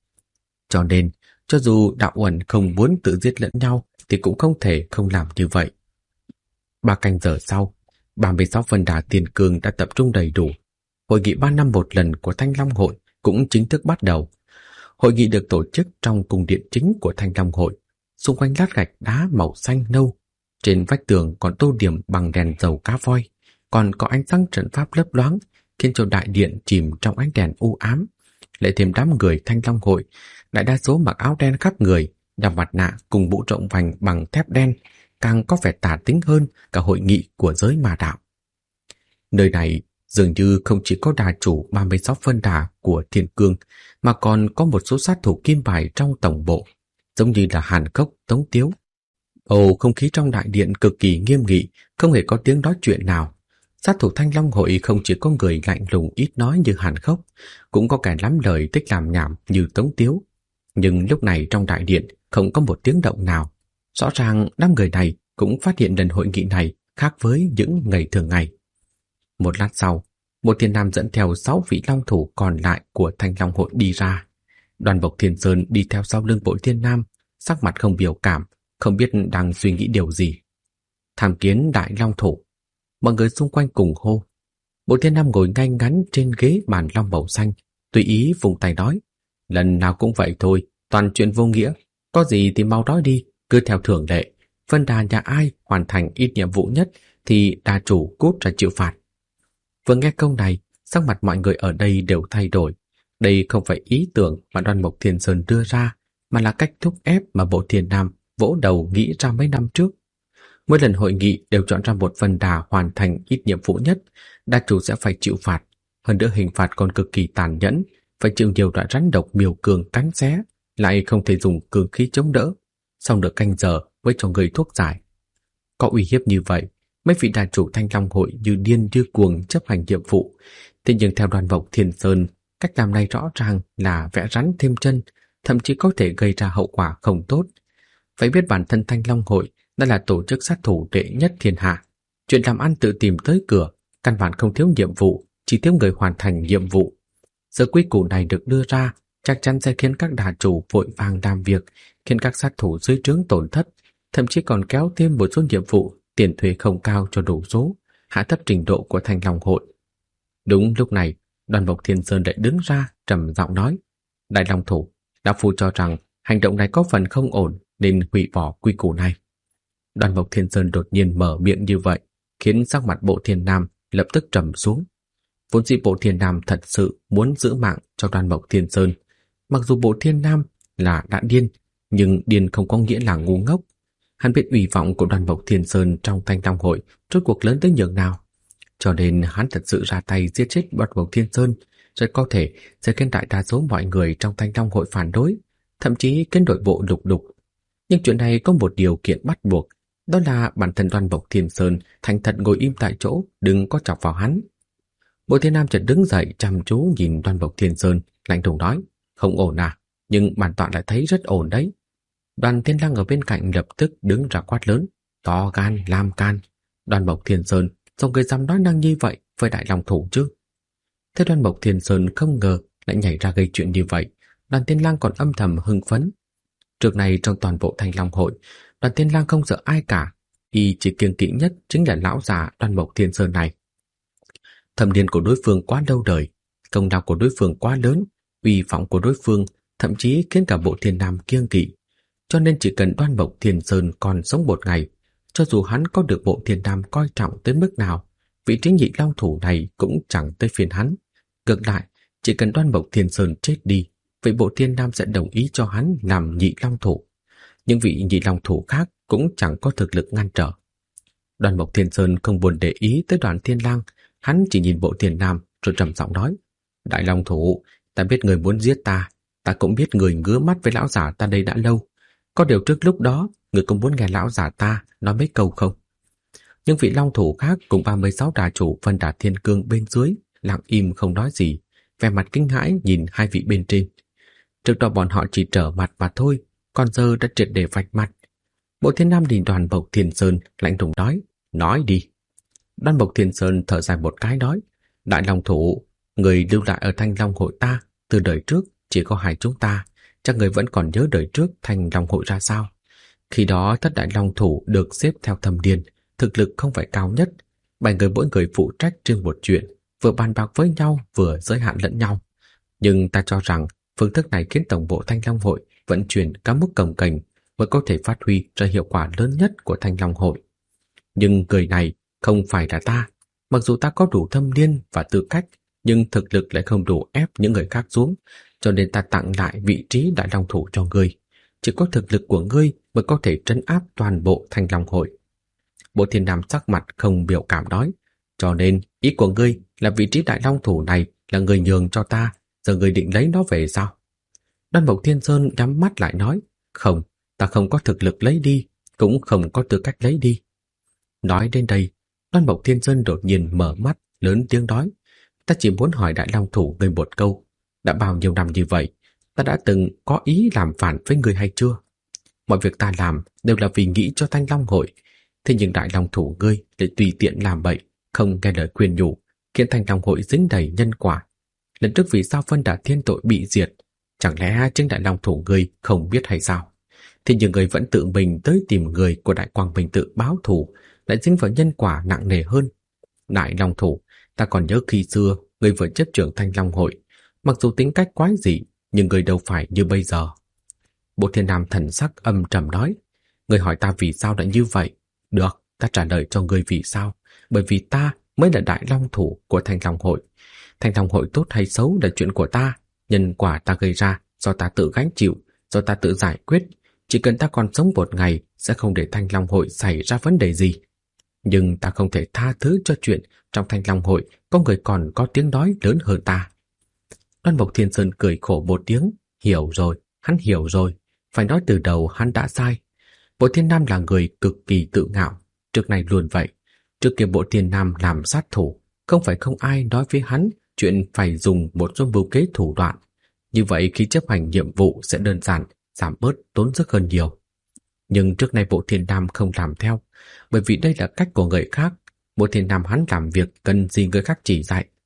Cho nên, cho dù đạo uẩn không muốn tự giết lẫn nhau, thì cũng không thể không làm như vậy. 3 canh giờ sau, 36 phân đà tiền cường đã tập trung đầy đủ. Hội nghị 3 năm một lần của Thanh Long Hội cũng chính thức bắt đầu. Hội nghị được tổ chức trong cung điện chính của Thanh Long Hội, xung quanh lát gạch đá màu xanh nâu. Trên vách tường còn tô điểm bằng đèn dầu cá voi, còn có ánh sáng trận pháp lấp loáng, khiến cho đại điện chìm trong ánh đèn u ám. Lại thêm đám người Thanh Long Hội, đại đa số mặc áo đen khắp người, đeo mặt nạ cùng mũ rộng vành bằng thép đen, càng có vẻ tà tính hơn cả hội nghị của giới ma đạo. Nơi này dường như không chỉ có đà chủ 36 phân đà của Thiên Cương, mà còn có một số sát thủ kim bài trong tổng bộ, giống như là Hàn Cốc, Tống Tiếu. Không khí trong đại điện cực kỳ nghiêm nghị, không hề có tiếng nói chuyện nào. Sát thủ Thanh Long Hội không chỉ có người lạnh lùng ít nói như Hàn Cốc, cũng có kẻ lắm lời thích làm nhảm như Tống Tiếu. Nhưng lúc này trong đại điện không có một tiếng động nào. Rõ ràng đám người này cũng phát hiện lần hội nghị này khác với những ngày thường ngày. Một lát sau, Bộ Thiên Nam dẫn theo 6 vị long thủ còn lại của Thanh Long Hội đi ra. Đoan Mộc Thiên Sơn đi theo sau lưng Bộ Thiên Nam, sắc mặt không biểu cảm, không biết đang suy nghĩ điều gì. Tham kiến đại long thủ. Mọi người xung quanh cùng hô. Bộ Thiên Nam ngồi ngay ngắn trên ghế bàn long màu xanh, tùy ý vùng tay nói, lần nào cũng vậy thôi, toàn chuyện vô nghĩa, có gì thì mau nói đi, cứ theo thường lệ. Phân đà nhà ai hoàn thành ít nhiệm vụ nhất thì đà chủ cút ra chịu phạt. Vừa nghe câu này, sắc mặt mọi người ở đây đều thay đổi. Đây không phải ý tưởng mà Đoan Mộc Thiên Sơn đưa ra, mà là cách thúc ép mà Bộ Thiên Nam vỗ đầu nghĩ ra mấy năm trước. Mỗi lần hội nghị đều chọn ra một phân đà hoàn thành ít nhiệm vụ nhất, đà chủ sẽ phải chịu phạt. Hơn nữa hình phạt còn cực kỳ tàn nhẫn, phải chịu nhiều đoạn rắn độc miều cường cắn xé, lại không thể dùng cường khí chống đỡ. Sau nửa canh giờ mới cho người thuốc giải. Có uy hiếp như vậy, mấy vị đà chủ Thanh Long Hội như điên như cuồng chấp hành nhiệm vụ. Thế nhưng theo Đoan Mộc Thiên Sơn, cách làm này rõ ràng là vẽ rắn thêm chân, thậm chí có thể gây ra hậu quả không tốt. Phải biết bản thân Thanh Long Hội đã là tổ chức sát thủ đệ nhất thiên hạ. Chuyện làm ăn tự tìm tới cửa, căn bản không thiếu nhiệm vụ, chỉ thiếu người hoàn thành nhiệm vụ. Giờ quy củ này được đưa ra chắc chắn sẽ khiến các đà chủ vội vàng làm việc, khiến các sát thủ dưới trướng tổn thất, thậm chí còn kéo thêm một số nhiệm vụ tiền thuế không cao cho đủ số, hạ thấp trình độ của Thanh Long hội. Đúng lúc này, Đoan Mộc Thiên Sơn lại đứng ra trầm giọng nói: Đại Long thủ, lão phu cho rằng hành động này có phần không ổn nên hủy bỏ quy củ này. Đoan Mộc Thiên Sơn đột nhiên mở miệng như vậy, khiến sắc mặt Bộ Thiên Nam lập tức trầm xuống. Vốn dĩ Bộ Thiên Nam thật sự muốn giữ mạng cho Đoan Mộc Thiên Sơn. Mặc dù Bộ Thiên Nam là đã điên, nhưng điên không có nghĩa là ngu ngốc. Hắn biết uy vọng của Đoan Mộc Thiên Sơn trong Thanh Long hội rốt cuộc lớn tới nhường nào, cho nên hắn thật sự ra tay giết chết Đoan Mộc Thiên Sơn, rất có thể sẽ khiến đại đa số mọi người trong Thanh Long hội phản đối, thậm chí khiến nội bộ lục đục. Nhưng chuyện này có một điều kiện bắt buộc, đó là bản thân Đoan Mộc Thiên Sơn thành thật ngồi im tại chỗ, đừng có chọc vào hắn. Bộ Thiên Nam chợt đứng dậy chăm chú nhìn Đoan Mộc Thiên Sơn, lạnh lùng nói: Không ổn à? Nhưng bản tọa lại thấy rất ổn đấy. Đoàn Thiên Lăng ở bên cạnh lập tức đứng ra quát lớn: To gan làm can! Đoan Mộc Thiên Sơn sao người dám nói năng như vậy với Đại Long thủ chứ? Thế Đoan Mộc Thiên Sơn không ngờ lại nhảy ra gây chuyện như vậy. Đoàn Thiên Lăng còn âm thầm hưng phấn. Trước này trong toàn bộ Thanh Long hội, Đoàn Thiên Lăng không sợ ai cả, y chỉ kiêng kỵ nhất chính là lão già Đoan Mộc Thiên Sơn này. Thâm niên của đối phương quá lâu đời, công lao của đối phương quá lớn, uy vọng của đối phương thậm chí khiến cả Bộ Thiên Nam kiêng kỵ. Cho nên chỉ cần Đoan Mộc Thiên Sơn còn sống một ngày, cho dù hắn có được Bộ Thiên Nam coi trọng tới mức nào, vị trí nhị long thủ này cũng chẳng tới phiền hắn. Ngược lại, chỉ cần Đoan Mộc Thiên Sơn chết đi, vậy Bộ Thiên Nam sẽ đồng ý cho hắn làm nhị long thủ. Những vị nhị long thủ khác cũng chẳng có thực lực ngăn trở. Đoan Mộc Thiên Sơn không buồn để ý tới Đoàn Thiên Lang, hắn chỉ nhìn Bộ Thiên Nam rồi trầm giọng nói: Đại long thủ, ta biết người muốn giết ta, ta cũng biết người ngứa mắt với lão giả ta đây đã lâu. Có điều trước lúc đó, người có muốn nghe lão giả ta nói mấy câu không? Nhưng vị long thủ khác cùng 36 đà chủ phân đà thiên cương bên dưới lặng im không nói gì, vẻ mặt kinh hãi nhìn hai vị bên trên. Trước đó bọn họ chỉ trở mặt mà thôi, còn giờ đã triệt để vạch mặt. Bộ Thiên Nam nhìn Đoan Mộc Thiên Sơn lạnh lùng nói đi. Đoan Mộc Thiên Sơn thở dài một cái nói: Đại long thủ, người lưu lại ở Thanh Long hội ta từ đời trước chỉ có hai chúng ta, chắc người vẫn còn nhớ đời trước Thanh Long hội ra sao. Khi đó thất đại long thủ được xếp theo thâm niên, thực lực không phải cao nhất, 7 người mỗi người phụ trách riêng một chuyện, vừa bàn bạc với nhau vừa giới hạn lẫn nhau. Nhưng ta cho rằng phương thức này khiến tổng bộ Thanh Long hội vận chuyển các mức cồng kềnh mới có thể phát huy ra hiệu quả lớn nhất của Thanh Long hội. Nhưng người này không phải là ta, mặc dù ta có đủ thâm niên và tư cách, nhưng thực lực lại không đủ ép những người khác xuống, cho nên ta tặng lại vị trí đại long thủ cho ngươi. Chỉ có thực lực của ngươi mới có thể trấn áp toàn bộ Thanh Long hội. Bộ Thiên Nam sắc mặt không biểu cảm nói: Cho nên ý của ngươi là vị trí đại long thủ này là người nhường cho ta, giờ ngươi định lấy nó về sao? Đoan Mộc Thiên Sơn nhắm mắt lại nói: Không, ta không có thực lực lấy đi, cũng không có tư cách lấy đi. Nói đến đây, Đoan Mộc Thiên Sơn đột nhiên mở mắt, lớn tiếng nói: Ta chỉ muốn hỏi đại long thủ ngươi một câu, đã bao nhiêu năm như vậy, ta đã từng có ý làm phản với ngươi hay chưa? Mọi việc ta làm đều là vì nghĩ cho Thanh Long hội, thế nhưng đại long thủ ngươi lại tùy tiện làm bậy, không nghe lời khuyên nhủ, khiến Thanh Long hội dính đầy nhân quả. Lần trước vì sao phân đà thiên tội bị diệt, chẳng lẽ chính đại long thủ ngươi không biết hay sao? Thế nhưng ngươi vẫn tự mình tới tìm người của Đại Quang Minh tự báo thù, lại dính vào nhân quả nặng nề hơn. Đại long thủ, ta còn nhớ khi xưa ngươi vừa chấp trưởng Thanh Long hội, mặc dù tính cách quái dị, nhưng ngươi đâu phải như bây giờ. Bộ Thiên Nam thần sắc âm trầm nói: Ngươi hỏi ta vì sao lại như vậy? Được, ta trả lời cho ngươi vì sao. Bởi vì ta mới là đại long thủ của Thanh Long hội. Thanh Long hội tốt hay xấu là chuyện của ta, nhân quả ta gây ra do ta tự gánh chịu, do ta tự giải quyết. Chỉ cần ta còn sống một ngày sẽ không để Thanh Long hội xảy ra vấn đề gì. Nhưng ta không thể tha thứ cho chuyện trong Thanh Long hội có người còn có tiếng nói lớn hơn ta. Đoan Mộc Thiên Sơn cười khổ một tiếng: Hiểu rồi, hắn hiểu rồi. Phải nói từ đầu hắn đã sai. Bộ Thiên Nam là người cực kỳ tự ngạo, trước này luôn vậy. Trước kia Bộ Thiên Nam làm sát thủ, không phải không ai nói với hắn chuyện phải dùng một số mưu kế thủ đoạn. Như vậy khi chấp hành nhiệm vụ sẽ đơn giản, giảm bớt tốn sức hơn nhiều. Nhưng trước nay Bộ Thiên Nam không làm theo, bởi vì đây là cách của người khác. Bộ Thiên Nam hắn làm việc cần gì người khác chỉ dạy.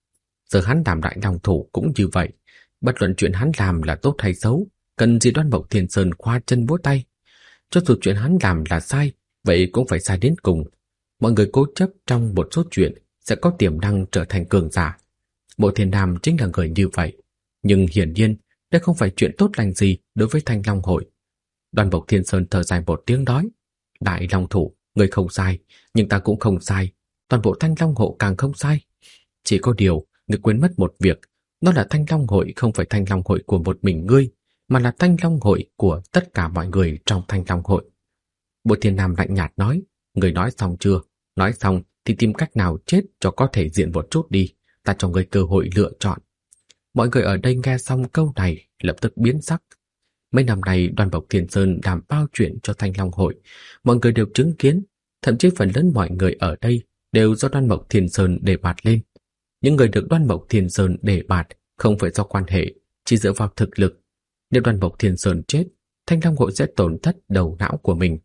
Giờ hắn làm đại long thủ cũng như vậy. Bất luận chuyện hắn làm là tốt hay xấu, cần gì Đoan Mộc Thiên Sơn khoa chân múa tay. Cho dù chuyện hắn làm là sai, vậy cũng phải sai đến cùng. Mọi người cố chấp trong một số chuyện sẽ có tiềm năng trở thành cường giả. Bộ Thiên Nam chính là người như vậy. Nhưng hiển nhiên, đây không phải chuyện tốt lành gì đối với Thanh Long Hội. Đoan Mộc Thiên Sơn thở dài một tiếng nói: Đại long thủ, người không sai, nhưng ta cũng không sai. Toàn bộ Thanh Long Hội càng không sai. Chỉ có điều, người quên mất một việc, đó là Thanh Long Hội không phải Thanh Long Hội của một mình ngươi, mà là Thanh Long Hội của tất cả mọi người trong Thanh Long Hội. Bộ Thiên Nam lạnh nhạt nói: Người nói xong chưa? Nói xong thì tìm cách nào chết cho có thể diện một chút đi, ta cho người cơ hội lựa chọn. Mọi người ở đây nghe xong câu này lập tức biến sắc. Mấy năm nay Đoan Mộc Thiên Sơn làm bao chuyện cho Thanh Long Hội, mọi người đều chứng kiến, thậm chí phần lớn mọi người ở đây đều do Đoan Mộc Thiên Sơn đề bạt lên. Những người được Đoan Mộc Thiên Sơn đề bạt không phải do quan hệ, chỉ dựa vào thực lực. Nếu Đoan Mộc Thiên Sơn chết, Thanh Long Hội sẽ tổn thất đầu não của mình.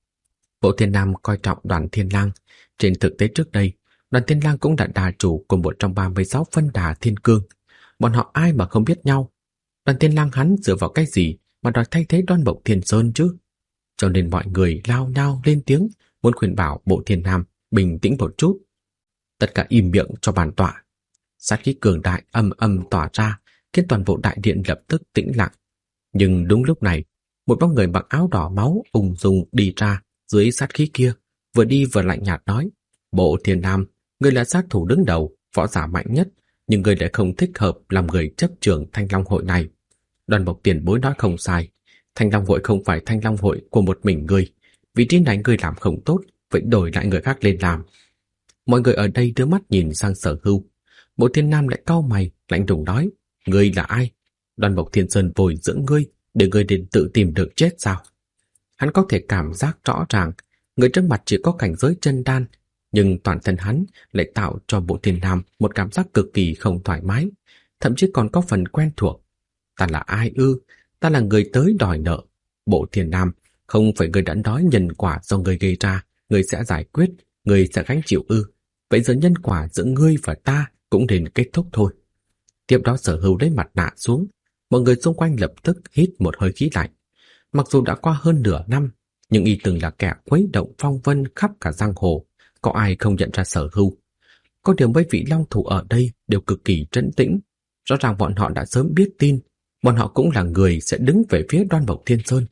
Bộ Thiên Nam coi trọng Đoàn Thiên Lang. Trên thực tế trước đây, Đoàn Thiên Lang cũng là đà chủ của một trong 36 phân đà thiên cương. Bọn họ ai mà không biết nhau. Đoàn Thiên Lang hắn dựa vào cái gì mà đòi thay thế Đoan Mộc Thiên Sơn chứ? Cho nên mọi người lao nhau lên tiếng, muốn khuyên bảo Bộ Thiên Nam bình tĩnh một chút. Tất cả im miệng cho bản tọa. Sát khí cường đại âm âm tỏa ra, khiến toàn bộ đại điện lập tức tĩnh lặng. Nhưng đúng lúc này, một bóng người mặc áo đỏ máu ung dung đi ra dưới sát khí kia, vừa đi vừa lạnh nhạt nói: Bộ Thiên Nam, ngươi là sát thủ đứng đầu, võ giả mạnh nhất, nhưng ngươi lại không thích hợp làm người chấp trưởng Thanh Long Hội này. Đoan Mộc tiền bối nói không sai, Thanh Long Hội không phải Thanh Long Hội của một mình ngươi. Vị trí này ngươi làm không tốt, vậy đổi lại người khác lên làm. Mọi người ở đây đưa mắt nhìn sang Sở Hưu. Bộ Thiên Nam lại cau mày, lạnh lùng nói: Ngươi là ai? Đoan Mộc Thiên Sơn bồi dưỡng ngươi để ngươi đến tự tìm được chết sao? Hắn có thể cảm giác rõ ràng người trước mặt chỉ có cảnh giới chân đan, nhưng toàn thân hắn lại tạo cho Bộ Thiên Nam một cảm giác cực kỳ không thoải mái, thậm chí còn có phần quen thuộc. Ta là ai ư? Ta là người tới đòi nợ. Bộ Thiên Nam, không phải người đã nói nhân quả do người gây ra, người sẽ giải quyết, người sẽ gánh chịu ư? Vậy giờ nhân quả giữa ngươi và ta cũng nên kết thúc thôi. Tiếp đó Sở Hưu lấy mặt nạ xuống, mọi người xung quanh lập tức hít một hơi khí lạnh. Mặc dù đã qua hơn nửa năm, nhưng y từng là kẻ khuấy động phong vân khắp cả giang hồ, có ai không nhận ra Sở Hưu. Có điều mấy vị long thủ ở đây đều cực kỳ trấn tĩnh, rõ ràng bọn họ đã sớm biết tin, bọn họ cũng là người sẽ đứng về phía Đoan Mộc Thiên Sơn.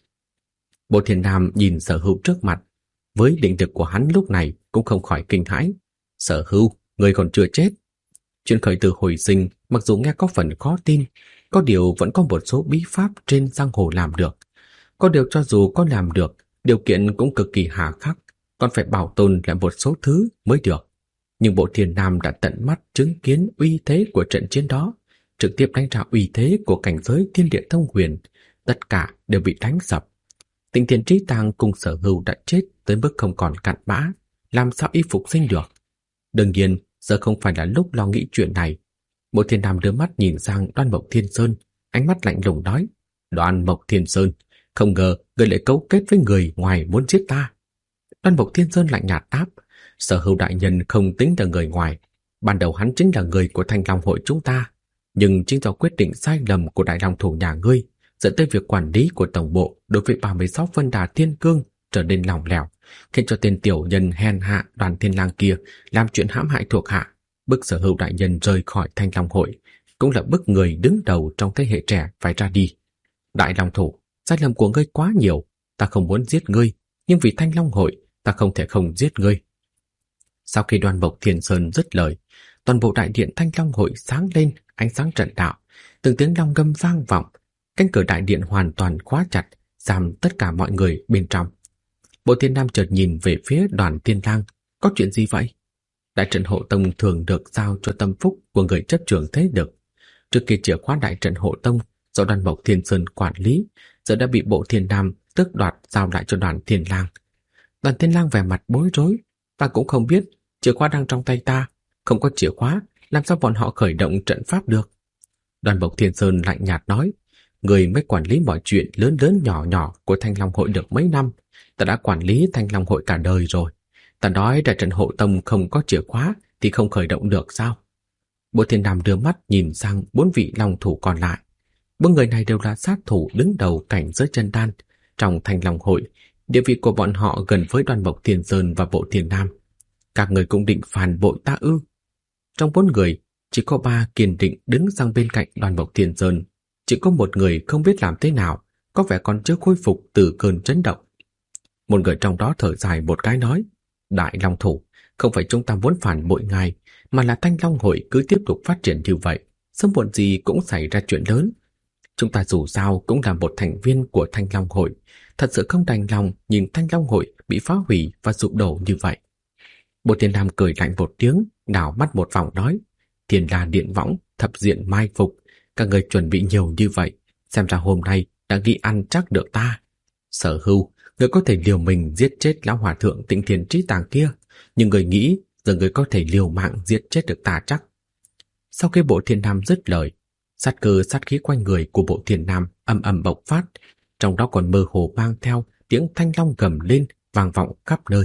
Bộ Thiên Nam nhìn Sở Hưu trước mặt, với định lực của hắn lúc này cũng không khỏi kinh hãi. Sở Hưu, người còn chưa chết. Chuyện khởi tử hồi sinh mặc dù nghe có phần khó tin, có điều vẫn có một số bí pháp trên giang hồ làm được. Có điều cho dù có làm được, điều kiện cũng cực kỳ hà khắc, còn phải bảo tồn lại một số thứ mới được. Nhưng Bộ Thiên Nam đã tận mắt chứng kiến uy thế của trận chiến đó, trực tiếp đánh ra uy thế của cảnh giới thiên địa thông huyền, tất cả đều bị đánh sập. Tịnh Thiên Trí Tàng cùng Sở Hưu đã chết tới mức không còn cặn bã, làm sao y phục sinh được? Đương nhiên, giờ không phải là lúc lo nghĩ chuyện này. Bộ Thiên Nam đưa mắt nhìn sang Đoan Mộc Thiên Sơn, ánh mắt lạnh lùng nói: Đoan Mộc Thiên Sơn, không ngờ ngươi lại cấu kết với người ngoài muốn giết ta. Đoan Mộc Thiên Sơn lạnh nhạt đáp: Sở Hưu đại nhân không tính là người ngoài, ban đầu hắn chính là người của Thanh Long Hội chúng ta, nhưng chính do quyết định sai lầm của đại long thủ nhà ngươi dẫn tới việc quản lý của tổng bộ đối với 36 phân đà thiên cương trở nên lỏng lẻo, khiến cho tên tiểu nhân hèn hạ Đoàn Thiên Lang kia làm chuyện hãm hại thuộc hạ, bức Sở Hưu đại nhân rời khỏi Thanh Long Hội, cũng là bức người đứng đầu trong thế hệ trẻ phải ra đi. Đại long thủ, sai lầm của ngươi quá nhiều, ta không muốn giết ngươi, nhưng vì Thanh Long Hội, ta không thể không giết ngươi. Sau khi Đoan Mộc Thiên Sơn dứt lời, toàn bộ đại điện Thanh Long Hội sáng lên ánh sáng trận đạo, từng tiếng long ngâm vang vọng, cánh cửa đại điện hoàn toàn khóa chặt, giam tất cả mọi người bên trong. Bộ Thiên Nam chợt nhìn về phía Đoàn Thiên Lang, có chuyện gì vậy? Đại trận hộ tông thường được giao cho tâm phúc của người chấp trưởng thế lực. Trước kia chìa khóa đại trận hộ tông do Đoan Mộc Thiên Sơn quản lý, giờ đã bị Bộ Thiên Nam tước đoạt giao lại cho Đoàn Thiên Lang. Đoàn Thiên Lang vẻ mặt bối rối, ta cũng không biết, chìa khóa đang trong tay ta, không có chìa khóa, làm sao bọn họ khởi động trận pháp được? Đoan Mộc Thiên Sơn lạnh nhạt nói: Người mới quản lý mọi chuyện lớn lớn nhỏ nhỏ của Thanh Long Hội được mấy năm, ta đã quản lý Thanh Long Hội cả đời rồi. Ta nói đại trận hộ tông không có chìa khóa thì không khởi động được sao? Bộ Thiên Nam đưa mắt nhìn sang 4 vị long thủ còn lại. 4 người này đều là sát thủ đứng đầu cảnh giới chân đan. Trong Thanh Long hội, địa vị của bọn họ gần với Đoan Mộc Thiên Sơn và Bộ Thiên Nam. Các người cũng định phản bội ta ư? Trong 4 người, chỉ có 3 kiên định đứng sang bên cạnh Đoan Mộc Thiên Sơn. Chỉ có một người không biết làm thế nào, có vẻ còn chưa khôi phục từ cơn chấn động. Một người trong đó thở dài một cái nói: Đại Long thủ, không phải chúng ta muốn phản bội ngài, mà là Thanh Long hội cứ tiếp tục phát triển như vậy, sớm muộn gì cũng xảy ra chuyện lớn. Chúng ta dù sao cũng là một thành viên của Thanh Long hội, thật sự không đành lòng nhìn Thanh Long hội bị phá hủy và sụp đổ như vậy. Bộ Thiên Nam cười lạnh một tiếng, đảo mắt một vòng nói: Thiên La Điện Võng, thập diện mai phục, các người chuẩn bị nhiều như vậy, xem ra hôm nay đã ghi ăn chắc được ta. Sở Hưu, người có thể liều mình giết chết lão hòa thượng Tịnh Thiên Trí Tàng kia, nhưng người nghĩ giờ người có thể liều mạng giết chết được ta chắc. Sau khi Bộ Thiên Nam dứt lời, sát cơ sát khí quanh người của Bộ Thiên Nam ầm ầm bộc phát, trong đó còn mơ hồ mang theo tiếng thanh long gầm lên vang vọng khắp nơi.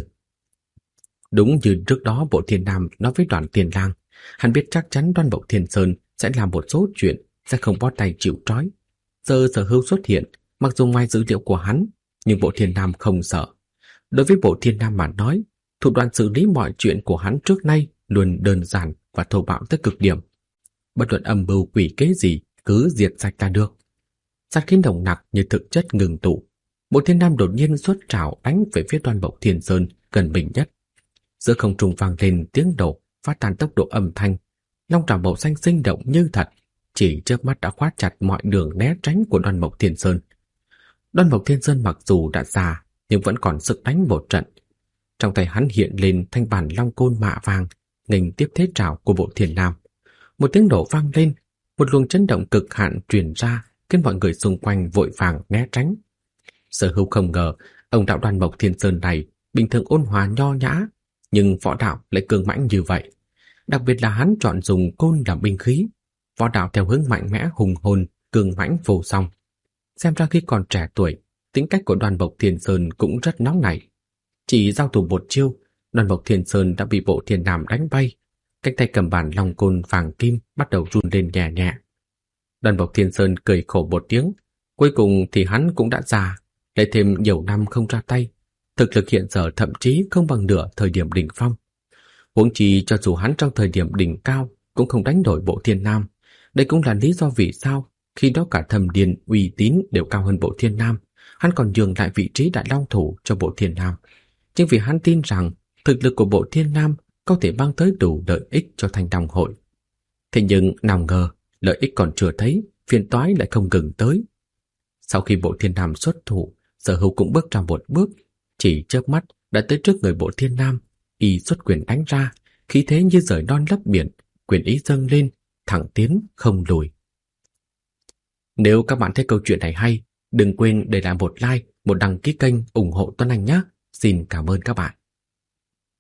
Đúng như trước đó Bộ Thiên Nam nói với Đoàn Tiền Lang, hắn biết chắc chắn Đoan Mộc Thiên Sơn sẽ làm một số chuyện, sẽ không bó tay chịu trói. Giờ Sở Hưu xuất hiện, mặc dù ngoài dữ liệu của hắn, nhưng Bộ Thiên Nam không sợ. Đối với Bộ Thiên Nam mà nói, thủ đoạn xử lý mọi chuyện của hắn trước nay luôn đơn giản và thô bạo tới cực điểm. Bất luận âm mưu quỷ kế gì, cứ diệt sạch là được. Sát khí nồng nặc như thực chất ngừng tụ, Bộ Thiên Nam đột nhiên xuất trảo đánh về phía Đoan Mộc Thiên Sơn gần mình nhất. Giữa không trung vang lên tiếng nổ, phát tán tốc độ âm thanh. Long trảo màu xanh sinh động như thật, chỉ chớp mắt đã khóa chặt mọi đường né tránh của Đoan Mộc Thiên Sơn. Đoan Mộc Thiên Sơn mặc dù đã già, nhưng vẫn còn sức đánh một trận. Trong tay hắn hiện lên thanh bản long côn mạ vàng, nghênh tiếp thế trảo của Bộ Thiên Nam. Một tiếng nổ vang lên, một luồng chấn động cực hạn truyền ra, khiến mọi người xung quanh vội vàng né tránh. Sở Hưu không ngờ, ông đạo Đoan Mộc Thiên Sơn này bình thường ôn hòa nho nhã, nhưng võ đạo lại cường mãnh như vậy. Đặc biệt là hắn chọn dùng côn làm binh khí, võ đạo theo hướng mạnh mẽ hùng hồn, cường mãnh vô song. Xem ra khi còn trẻ tuổi, tính cách của Đoan Mộc Thiên Sơn cũng rất nóng nảy. Chỉ giao thủ một chiêu, Đoan Mộc Thiên Sơn đã bị Bộ Thiên Nam đánh bay. Cánh tay cầm bản long côn vàng kim bắt đầu run lên nhẹ nhẹ. Đoan Mộc Thiên Sơn cười khổ một tiếng, cuối cùng thì hắn cũng đã già, lại thêm nhiều năm không ra tay. Thực lực hiện giờ thậm chí không bằng nửa thời điểm đỉnh phong. Huống chi cho dù hắn trong thời điểm đỉnh cao cũng không đánh nổi Bộ Thiên Nam. Đây cũng là lý do vì sao khi đó cả Thâm Điền uy tín đều cao hơn Bộ Thiên Nam, hắn còn nhường lại vị trí đại long thủ cho Bộ Thiên Nam. Nhưng vì hắn tin rằng thực lực của Bộ Thiên Nam có thể mang tới đủ lợi ích cho Thanh Long hội. Thế nhưng nào ngờ lợi ích còn chưa thấy, phiền toái lại không ngừng tới. Sau khi Bộ Thiên Nam xuất thủ, Sở Hưu cũng bước ra một bước, chỉ chớp mắt đã tới trước người Bộ Thiên Nam, y xuất quyền đánh ra, khí thế như rời non lấp biển, quyền ý dâng lên, thẳng tiến không lùi. Nếu các bạn thấy câu chuyện này hay, đừng quên để lại một like, một đăng ký kênh ủng hộ Tuấn Anh nhé. Xin cảm ơn các bạn.